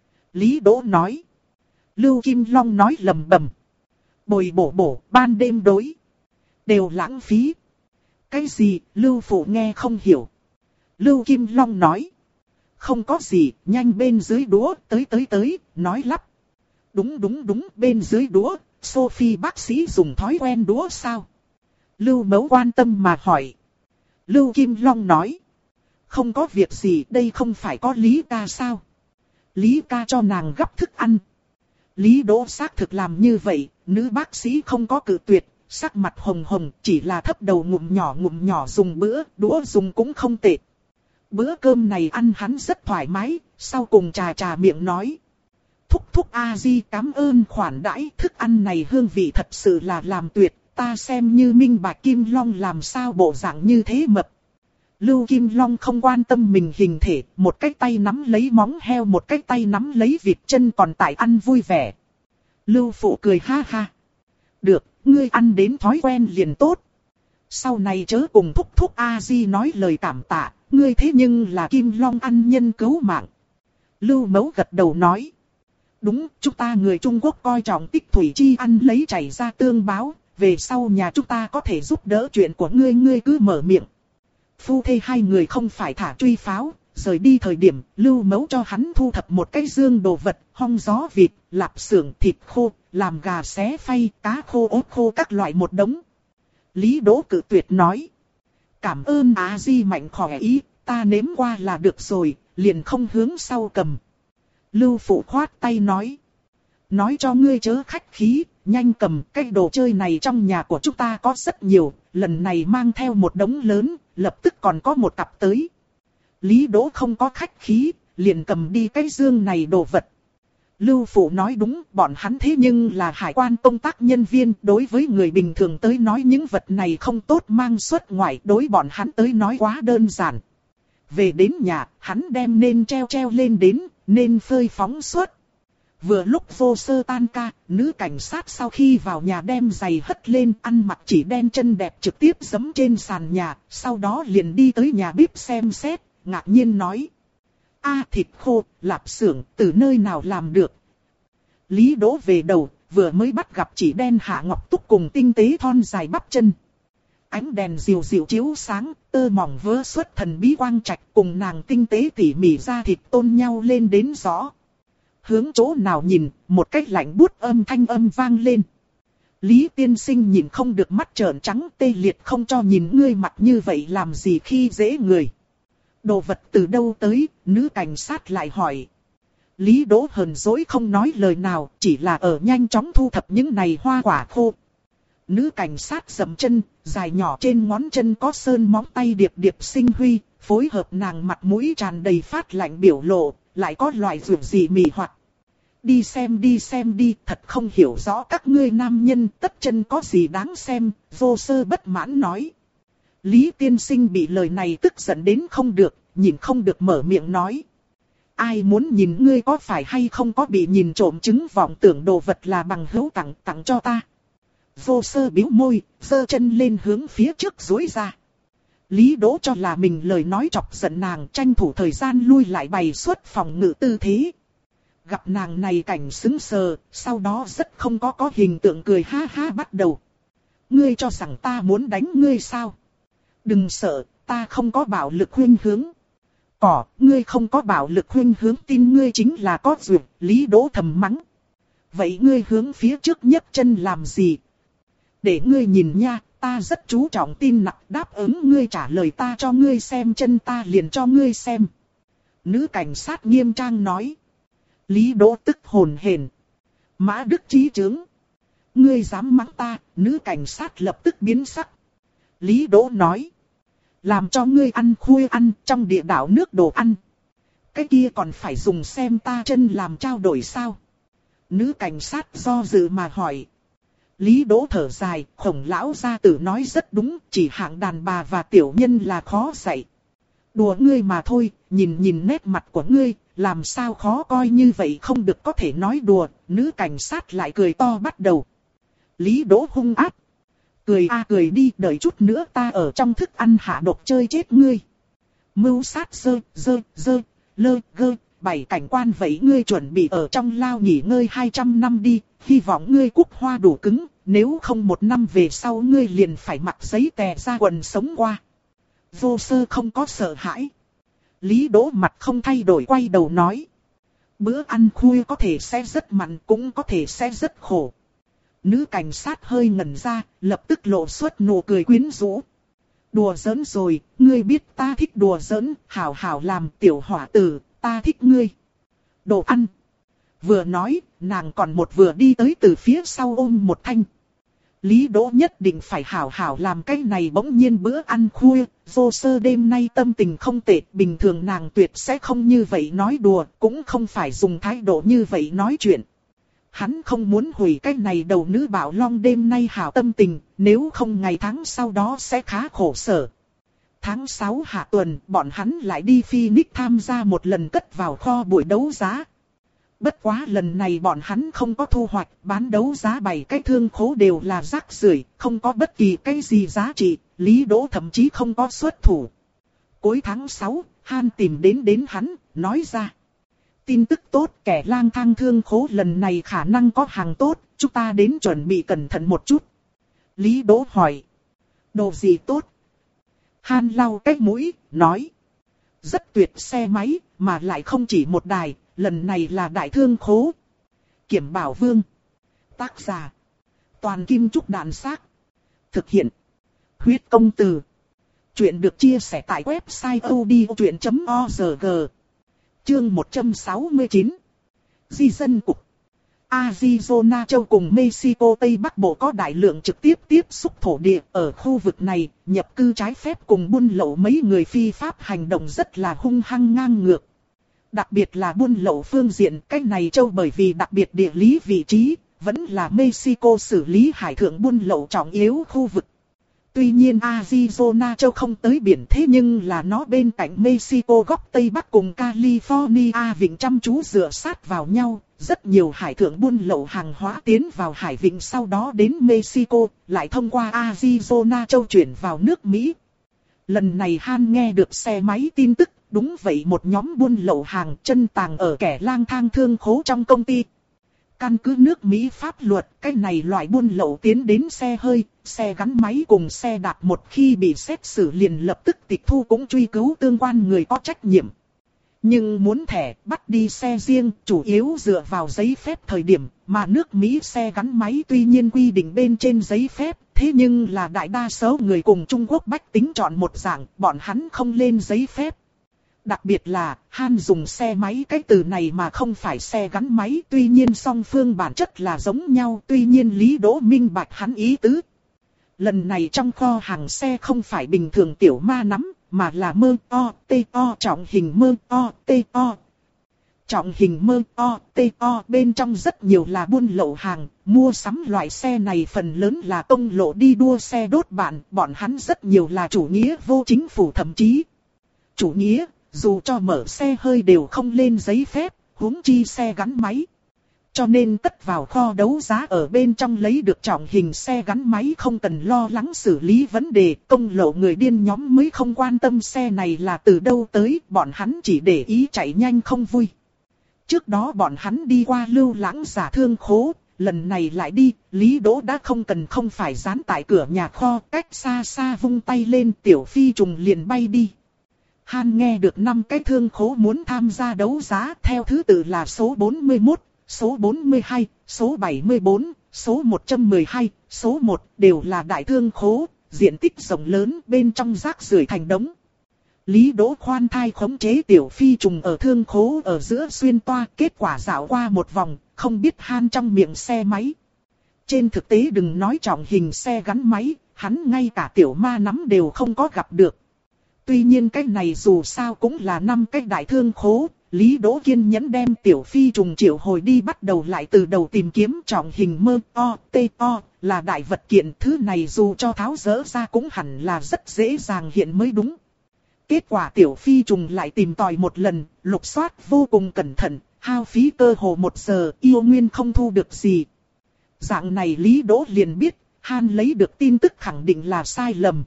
Lý Đỗ nói. Lưu Kim Long nói lầm bầm. Bồi bổ bổ, ban đêm đối. Đều lãng phí. Cái gì, Lưu Phụ nghe không hiểu. Lưu Kim Long nói. Không có gì, nhanh bên dưới đũa, tới tới tới, nói lắp. Đúng đúng đúng, bên dưới đũa, Sophie bác sĩ dùng thói quen đũa sao? Lưu Mẫu quan tâm mà hỏi. Lưu Kim Long nói. Không có việc gì, đây không phải có Lý ca sao? Lý ca cho nàng gấp thức ăn. Lý Đỗ xác thực làm như vậy, nữ bác sĩ không có cự tuyệt, sắc mặt hồng hồng, chỉ là thấp đầu ngụm nhỏ ngụm nhỏ dùng bữa, đũa dùng cũng không tệ. Bữa cơm này ăn hắn rất thoải mái, sau cùng trà trà miệng nói. Thúc thúc A Di cảm ơn khoản đãi, thức ăn này hương vị thật sự là làm tuyệt. Ta xem như minh bạch Kim Long làm sao bộ dạng như thế mập. Lưu Kim Long không quan tâm mình hình thể, một cái tay nắm lấy móng heo, một cái tay nắm lấy vịt chân còn tại ăn vui vẻ. Lưu Phụ cười ha ha. Được, ngươi ăn đến thói quen liền tốt. Sau này chớ cùng thúc thúc A-di nói lời cảm tạ, ngươi thế nhưng là Kim Long ăn nhân cứu mạng. Lưu Mẫu gật đầu nói. Đúng, chúng ta người Trung Quốc coi trọng tích thủy chi ăn lấy chảy ra tương báo, về sau nhà chúng ta có thể giúp đỡ chuyện của ngươi, ngươi cứ mở miệng. Phu thê hai người không phải thả truy pháo, rời đi thời điểm, Lưu Mẫu cho hắn thu thập một cái dương đồ vật, hong gió vịt, lạp xưởng thịt khô, làm gà xé phay, cá khô ốt khô các loại một đống. Lý Đỗ cự tuyệt nói. Cảm ơn A-di mạnh khỏe ý, ta nếm qua là được rồi, liền không hướng sau cầm. Lưu Phụ khoát tay nói. Nói cho ngươi chớ khách khí, nhanh cầm, cái đồ chơi này trong nhà của chúng ta có rất nhiều, lần này mang theo một đống lớn, lập tức còn có một cặp tới. Lý Đỗ không có khách khí, liền cầm đi cái dương này đồ vật. Lưu Phụ nói đúng, bọn hắn thế nhưng là hải quan công tác nhân viên, đối với người bình thường tới nói những vật này không tốt mang xuất ngoại, đối bọn hắn tới nói quá đơn giản. Về đến nhà, hắn đem nên treo treo lên đến, nên phơi phóng suốt. Vừa lúc Vô Sơ tan ca, nữ cảnh sát sau khi vào nhà đem giày hất lên, ăn mặc chỉ đen chân đẹp trực tiếp giẫm trên sàn nhà, sau đó liền đi tới nhà bếp xem xét, ngạc nhiên nói. A thịt khô, lạp xưởng, từ nơi nào làm được? Lý Đỗ về đầu, vừa mới bắt gặp chỉ đen Hạ Ngọc Túc cùng tinh tế thon dài bắp chân. Ánh đèn dịu dịu chiếu sáng, tơ mỏng vỡ xuất thần bí quang trạch cùng nàng tinh tế tỉ mỉ ra thịt tôn nhau lên đến rõ. Hướng chỗ nào nhìn, một cái lạnh buốt âm thanh âm vang lên. Lý tiên sinh nhìn không được mắt trợn trắng tê liệt không cho nhìn ngươi mặt như vậy làm gì khi dễ người. Đồ vật từ đâu tới, nữ cảnh sát lại hỏi. Lý Đỗ hờn dỗi không nói lời nào, chỉ là ở nhanh chóng thu thập những này hoa quả khô. Nữ cảnh sát dậm chân, dài nhỏ trên ngón chân có sơn móng tay điệp điệp sinh huy, phối hợp nàng mặt mũi tràn đầy phát lạnh biểu lộ, lại có loại ruột gì mị hoặc. Đi xem đi xem đi, thật không hiểu rõ các ngươi nam nhân tất chân có gì đáng xem, Vô Sơ bất mãn nói. Lý tiên sinh bị lời này tức giận đến không được, nhìn không được mở miệng nói. Ai muốn nhìn ngươi có phải hay không có bị nhìn trộm chứng vọng tưởng đồ vật là bằng hữu tặng tặng cho ta. Vô Sơ bĩu môi, giơ chân lên hướng phía trước duỗi ra. Lý Đỗ cho là mình lời nói chọc giận nàng, tranh thủ thời gian lui lại bày xuất phòng ngự tư thế. Gặp nàng này cảnh sững sờ, sau đó rất không có có hình tượng cười ha ha bắt đầu. Ngươi cho rằng ta muốn đánh ngươi sao? Đừng sợ, ta không có bạo lực khuynh hướng. Cỏ, ngươi không có bạo lực khuynh hướng tin ngươi chính là có duyệt, Lý Đỗ thầm mắng. Vậy ngươi hướng phía trước nhấc chân làm gì? Để ngươi nhìn nha, ta rất chú trọng tin nặng đáp ứng ngươi trả lời ta cho ngươi xem chân ta liền cho ngươi xem. Nữ cảnh sát nghiêm trang nói. Lý Đỗ tức hồn hển. Mã Đức Chí Trướng. Ngươi dám mắng ta, nữ cảnh sát lập tức biến sắc. Lý Đỗ nói. Làm cho ngươi ăn khuya ăn trong địa đạo nước đồ ăn. Cái kia còn phải dùng xem ta chân làm trao đổi sao? Nữ cảnh sát do dự mà hỏi. Lý Đỗ thở dài, Khổng lão gia tử nói rất đúng, chỉ hạng đàn bà và tiểu nhân là khó dạy. Đùa ngươi mà thôi, nhìn nhìn nét mặt của ngươi, làm sao khó coi như vậy không được có thể nói đùa, nữ cảnh sát lại cười to bắt đầu. Lý Đỗ hung ác. Cười a cười đi, đợi chút nữa ta ở trong thức ăn hạ độc chơi chết ngươi. Mưu sát dơ, dơ, dơ, lơ, gơ, bảy cảnh quan vậy ngươi chuẩn bị ở trong lao nghỉ ngơi hai trăm năm đi, hy vọng ngươi cúc hoa đủ cứng, nếu không một năm về sau ngươi liền phải mặc giấy tè ra quần sống qua. Vô Sơ không có sợ hãi. Lý Đỗ mặt không thay đổi quay đầu nói. Bữa ăn khuya có thể sẽ rất mặn cũng có thể sẽ rất khổ. Nữ cảnh sát hơi ngẩn ra, lập tức lộ xuất nụ cười quyến rũ. Đùa giỡn rồi, ngươi biết ta thích đùa giỡn, hảo hảo làm tiểu hỏa tử, ta thích ngươi. Đồ ăn. Vừa nói, nàng còn một vừa đi tới từ phía sau ôm một thanh. Lý Đỗ nhất định phải hảo hảo làm cái này bỗng nhiên bữa ăn khuya, Vô Sơ đêm nay tâm tình không tệ, bình thường nàng tuyệt sẽ không như vậy nói đùa, cũng không phải dùng thái độ như vậy nói chuyện. Hắn không muốn hủy cái này đầu nữ bảo long đêm nay hảo tâm tình, nếu không ngày tháng sau đó sẽ khá khổ sở. Tháng sáu hạ tuần, bọn hắn lại đi Phoenix tham gia một lần cất vào kho buổi đấu giá. Bất quá lần này bọn hắn không có thu hoạch, bán đấu giá bảy cái thương khố đều là rác rưởi, không có bất kỳ cái gì giá trị, Lý Đỗ thậm chí không có xuất thủ. Cuối tháng sáu, Han tìm đến đến hắn, nói ra. Tin tức tốt, kẻ lang thang thương khố lần này khả năng có hàng tốt, chúng ta đến chuẩn bị cẩn thận một chút. Lý Đỗ hỏi. Đồ gì tốt? Han lau cái mũi, nói. Rất tuyệt xe máy, mà lại không chỉ một đài, lần này là đại thương khố. Kiểm Bảo Vương. Tác giả. Toàn Kim Trúc Đàn Xác. Thực hiện. Huyết Công Từ. Chuyện được chia sẻ tại website odchuyện chấm org. Chương một trăm sáu mươi chín. Di dân cục. Arizona châu cùng Mexico Tây Bắc Bộ có đại lượng trực tiếp tiếp xúc thổ địa. Ở khu vực này, nhập cư trái phép cùng buôn lậu mấy người phi pháp hành động rất là hung hăng ngang ngược. Đặc biệt là buôn lậu phương diện, cách này châu bởi vì đặc biệt địa lý vị trí, vẫn là Mexico xử lý hải thượng buôn lậu trọng yếu khu vực. Tuy nhiên Arizona châu không tới biển thế nhưng là nó bên cạnh Mexico góc Tây Bắc cùng California vịnh chăm chú dựa sát vào nhau. Rất nhiều hải thượng buôn lậu hàng hóa tiến vào hải vịnh sau đó đến Mexico, lại thông qua Arizona châu chuyển vào nước Mỹ. Lần này Han nghe được xe máy tin tức, đúng vậy một nhóm buôn lậu hàng chân tàng ở kẻ lang thang thương khố trong công ty. Căn cứ nước Mỹ pháp luật, cái này loại buôn lậu tiến đến xe hơi, xe gắn máy cùng xe đạp một khi bị xét xử liền lập tức tịch thu cũng truy cứu tương quan người có trách nhiệm. Nhưng muốn thẻ bắt đi xe riêng, chủ yếu dựa vào giấy phép thời điểm, mà nước Mỹ xe gắn máy tuy nhiên quy định bên trên giấy phép, thế nhưng là đại đa số người cùng Trung Quốc bách tính chọn một dạng, bọn hắn không lên giấy phép. Đặc biệt là, Han dùng xe máy cái từ này mà không phải xe gắn máy, tuy nhiên song phương bản chất là giống nhau, tuy nhiên Lý Đỗ minh bạch hắn ý tứ. Lần này trong kho hàng xe không phải bình thường tiểu ma nắm, mà là mơ o, tê o trọng hình mơ o, tê o. Trọng hình mơ o, tê o bên trong rất nhiều là buôn lậu hàng, mua sắm loại xe này phần lớn là công lộ đi đua xe đốt bạn, bọn hắn rất nhiều là chủ nghĩa vô chính phủ thậm chí. Chủ nghĩa, dù cho mở xe hơi đều không lên giấy phép, huống chi xe gắn máy. Cho nên tất vào kho đấu giá ở bên trong lấy được trọng hình xe gắn máy không cần lo lắng xử lý vấn đề, công lộ người điên nhóm mới không quan tâm xe này là từ đâu tới, bọn hắn chỉ để ý chạy nhanh không vui. Trước đó bọn hắn đi qua Lưu Lãng giả thương khố, lần này lại đi, Lý Đỗ đã không cần không phải dán tại cửa nhà kho, cách xa xa vung tay lên tiểu phi trùng liền bay đi. Han nghe được năm cái thương khố muốn tham gia đấu giá theo thứ tự là số bốn mươi mốt, số bốn mươi hai, số bảy mươi bốn, số một trăm mười hai, số một đều là đại thương khố, diện tích rộng lớn bên trong rác rưởi thành đống. Lý Đỗ khoan thai khống chế tiểu phi trùng ở thương khố ở giữa xuyên toa, kết quả dạo qua một vòng, không biết Han trong miệng xe máy. Trên thực tế đừng nói trọng hình xe gắn máy, hắn ngay cả tiểu ma nắm đều không có gặp được. Tuy nhiên cái này dù sao cũng là năm cái đại thương khố, Lý Đỗ kiên nhẫn đem tiểu phi trùng triệu hồi đi bắt đầu lại từ đầu tìm kiếm trọng hình mơ o, tê o, là đại vật kiện, thứ này dù cho tháo dỡ ra cũng hẳn là rất dễ dàng hiện mới đúng. Kết quả tiểu phi trùng lại tìm tòi một lần, lục soát vô cùng cẩn thận, hao phí cơ hồ một giờ, yêu nguyên không thu được gì. Dạng này Lý Đỗ liền biết, Han lấy được tin tức khẳng định là sai lầm.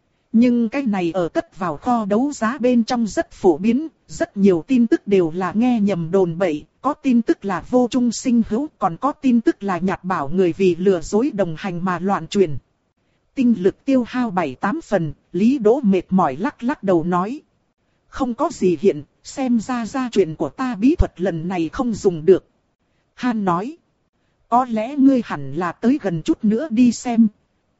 Nhưng cái này ở cất vào kho đấu giá bên trong rất phổ biến, rất nhiều tin tức đều là nghe nhầm đồn bậy, có tin tức là vô trung sinh hữu, còn có tin tức là nhạt bảo người vì lừa dối đồng hành mà loạn truyền. Tinh lực tiêu hao bảy tám phần, Lý Đỗ mệt mỏi lắc lắc đầu nói. Không có gì hiện, xem ra gia truyền của ta bí thuật lần này không dùng được. Han nói. Có lẽ ngươi hẳn là tới gần chút nữa đi xem.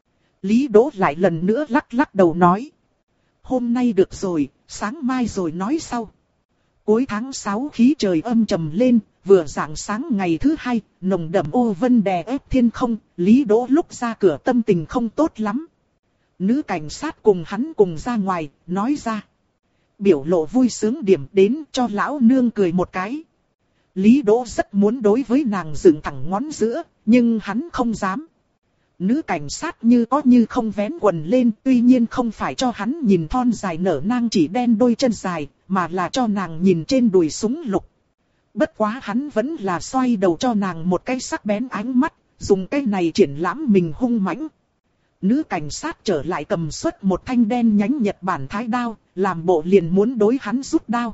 Lý Đỗ lại lần nữa lắc lắc đầu nói. Hôm nay được rồi, sáng mai rồi nói sau. Cuối tháng sáu khí trời âm trầm lên, vừa rạng sáng ngày thứ hai, nồng đậm ô vân đè ép thiên không, Lý Đỗ lúc ra cửa tâm tình không tốt lắm. Nữ cảnh sát cùng hắn cùng ra ngoài, nói ra. Biểu lộ vui sướng điểm đến cho lão nương cười một cái. Lý Đỗ rất muốn đối với nàng dựng thẳng ngón giữa, nhưng hắn không dám. Nữ cảnh sát như có như không vén quần lên, tuy nhiên không phải cho hắn nhìn thon dài nở nang chỉ đen đôi chân dài, mà là cho nàng nhìn trên đùi súng lục. Bất quá hắn vẫn là xoay đầu cho nàng một cái sắc bén ánh mắt, dùng cái này triển lãm mình hung mãnh. Nữ cảnh sát trở lại cầm xuất một thanh đen nhánh Nhật Bản thái đao, làm bộ liền muốn đối hắn rút đao.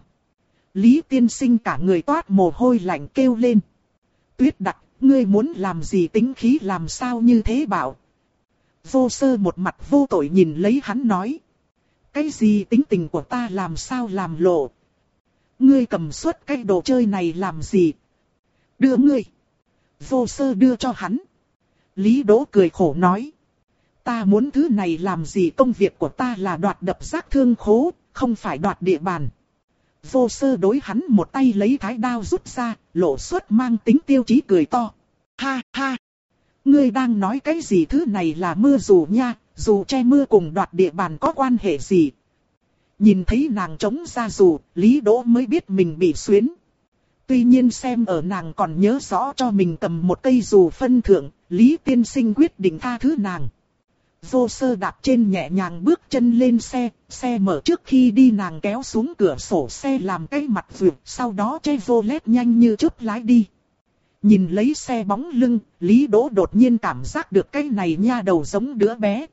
Lý tiên sinh cả người toát mồ hôi lạnh kêu lên. Tuyết Đặc, ngươi muốn làm gì tính khí làm sao như thế bảo. Vô Sơ một mặt vô tội nhìn lấy hắn nói. Cái gì tính tình của ta làm sao làm lộ. Ngươi cầm suốt cái đồ chơi này làm gì. Đưa ngươi. Vô Sơ đưa cho hắn. Lý Đỗ cười khổ nói. Ta muốn thứ này làm gì, công việc của ta là đoạt đập rác thương khố, không phải đoạt địa bàn. Vô Sơ đối hắn một tay lấy thái đao rút ra, lộ xuất mang tính tiêu chí cười to. Ha ha! Ngươi đang nói cái gì, thứ này là mưa dù nha, dù che mưa cùng đoạt địa bàn có quan hệ gì. Nhìn thấy nàng chống ra dù, Lý Đỗ mới biết mình bị xuyến. Tuy nhiên xem ở nàng còn nhớ rõ cho mình cầm một cây dù phân thượng, Lý tiên sinh quyết định tha thứ nàng. Vô Sơ đạp trên nhẹ nhàng bước chân lên xe, xe mở trước khi đi nàng kéo xuống cửa sổ xe làm cái mặt vượt, sau đó Chevrolet nhanh như chớp lái đi. Nhìn lấy xe bóng lưng, Lý Đỗ đột nhiên cảm giác được cái này nha đầu giống đứa bé.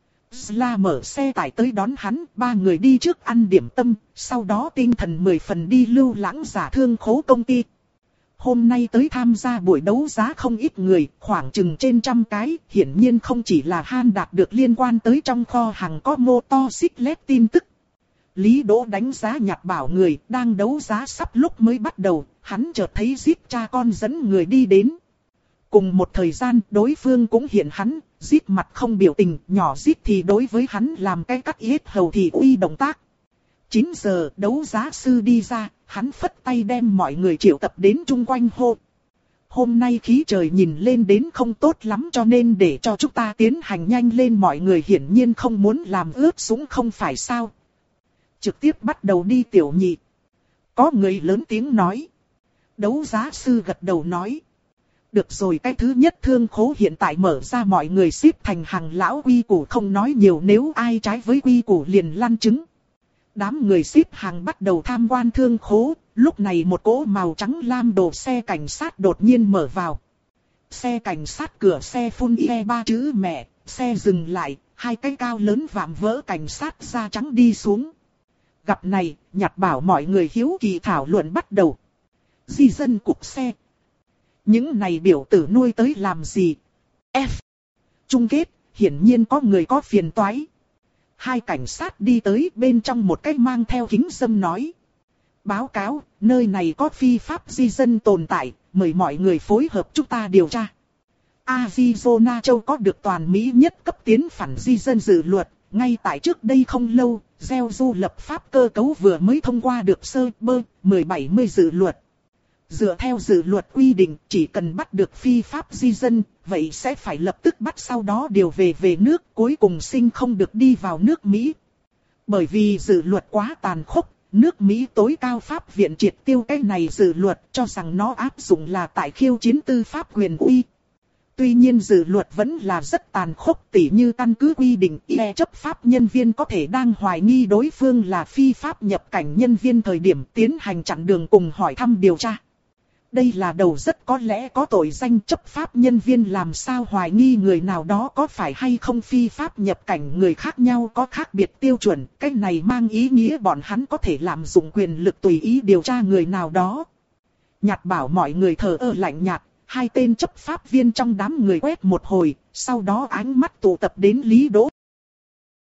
Sla mở xe tải tới đón hắn, ba người đi trước ăn điểm tâm, sau đó tinh thần mười phần đi lưu lãng giả thương khố công ty. Hôm nay tới tham gia buổi đấu giá không ít người, khoảng chừng trên trăm cái, hiển nhiên không chỉ là Han đạt được liên quan tới trong kho hàng có motorcyclette tin tức. Lý Đỗ đánh giá Nhật Bảo người, đang đấu giá sắp lúc mới bắt đầu, hắn chợt thấy Zip cha con dẫn người đi đến. Cùng một thời gian, đối phương cũng hiện hắn, Zip mặt không biểu tình, nhỏ Zip thì đối với hắn làm cái cắt yết hầu thì uy động tác. chín giờ đấu giá sư đi ra, hắn phất tay đem mọi người triệu tập đến chung quanh hô. Hôm nay khí trời nhìn lên đến không tốt lắm cho nên để cho chúng ta tiến hành nhanh lên, mọi người hiển nhiên không muốn làm ướt sũng không phải sao. Trực tiếp bắt đầu đi tiểu nhị. Có người lớn tiếng nói. Đấu giá sư gật đầu nói. Được rồi, cái thứ nhất thương khố hiện tại mở ra, mọi người xếp thành hàng, lão quy củ không nói nhiều, nếu ai trái với quy củ liền lăn trứng. Đám người xếp hàng bắt đầu tham quan thương khố, lúc này một cỗ màu trắng lam đồ xe cảnh sát đột nhiên mở vào. Xe cảnh sát cửa xe phun e ba chữ mẹ, xe dừng lại, hai cái cao lớn vạm vỡ cảnh sát da trắng đi xuống. Gặp này, Nhật Bảo mọi người hiếu kỳ thảo luận bắt đầu. Di dân cục xe. Những này biểu tử nuôi tới làm gì? F. Chung kết, hiển nhiên có người có phiền toái. Hai cảnh sát đi tới, bên trong một cái mang theo kính râm nói. Báo cáo, nơi này có phi pháp di dân tồn tại, mời mọi người phối hợp chúng ta điều tra. Arizona châu có được toàn Mỹ nhất cấp tiến phản di dân dự luật, ngay tại trước đây không lâu, gieo du lập pháp cơ cấu vừa mới thông qua được sơ bơ mười bảy mươi dự luật. Dựa theo dự luật quy định, chỉ cần bắt được phi pháp di dân, vậy sẽ phải lập tức bắt, sau đó điều về về nước, cuối cùng sinh không được đi vào nước Mỹ. Bởi vì dự luật quá tàn khốc, nước Mỹ tối cao pháp viện triệt tiêu cái này dự luật, cho rằng nó áp dụng là tại khiêu chiến tư pháp quyền uy. Tuy nhiên dự luật vẫn là rất tàn khốc, tỉ như căn cứ quy định e chấp pháp nhân viên có thể đang hoài nghi đối phương là phi pháp nhập cảnh nhân viên thời điểm tiến hành chặn đường cùng hỏi thăm điều tra. Đây là đầu rất có lẽ có tội danh, chấp pháp nhân viên làm sao hoài nghi người nào đó có phải hay không phi pháp nhập cảnh, người khác nhau có khác biệt tiêu chuẩn, cái này mang ý nghĩa bọn hắn có thể lạm dụng quyền lực tùy ý điều tra người nào đó. Nhật Bảo mọi người thờ ơ lạnh nhạt, hai tên chấp pháp viên trong đám người quét một hồi, sau đó ánh mắt tụ tập đến Lý Đỗ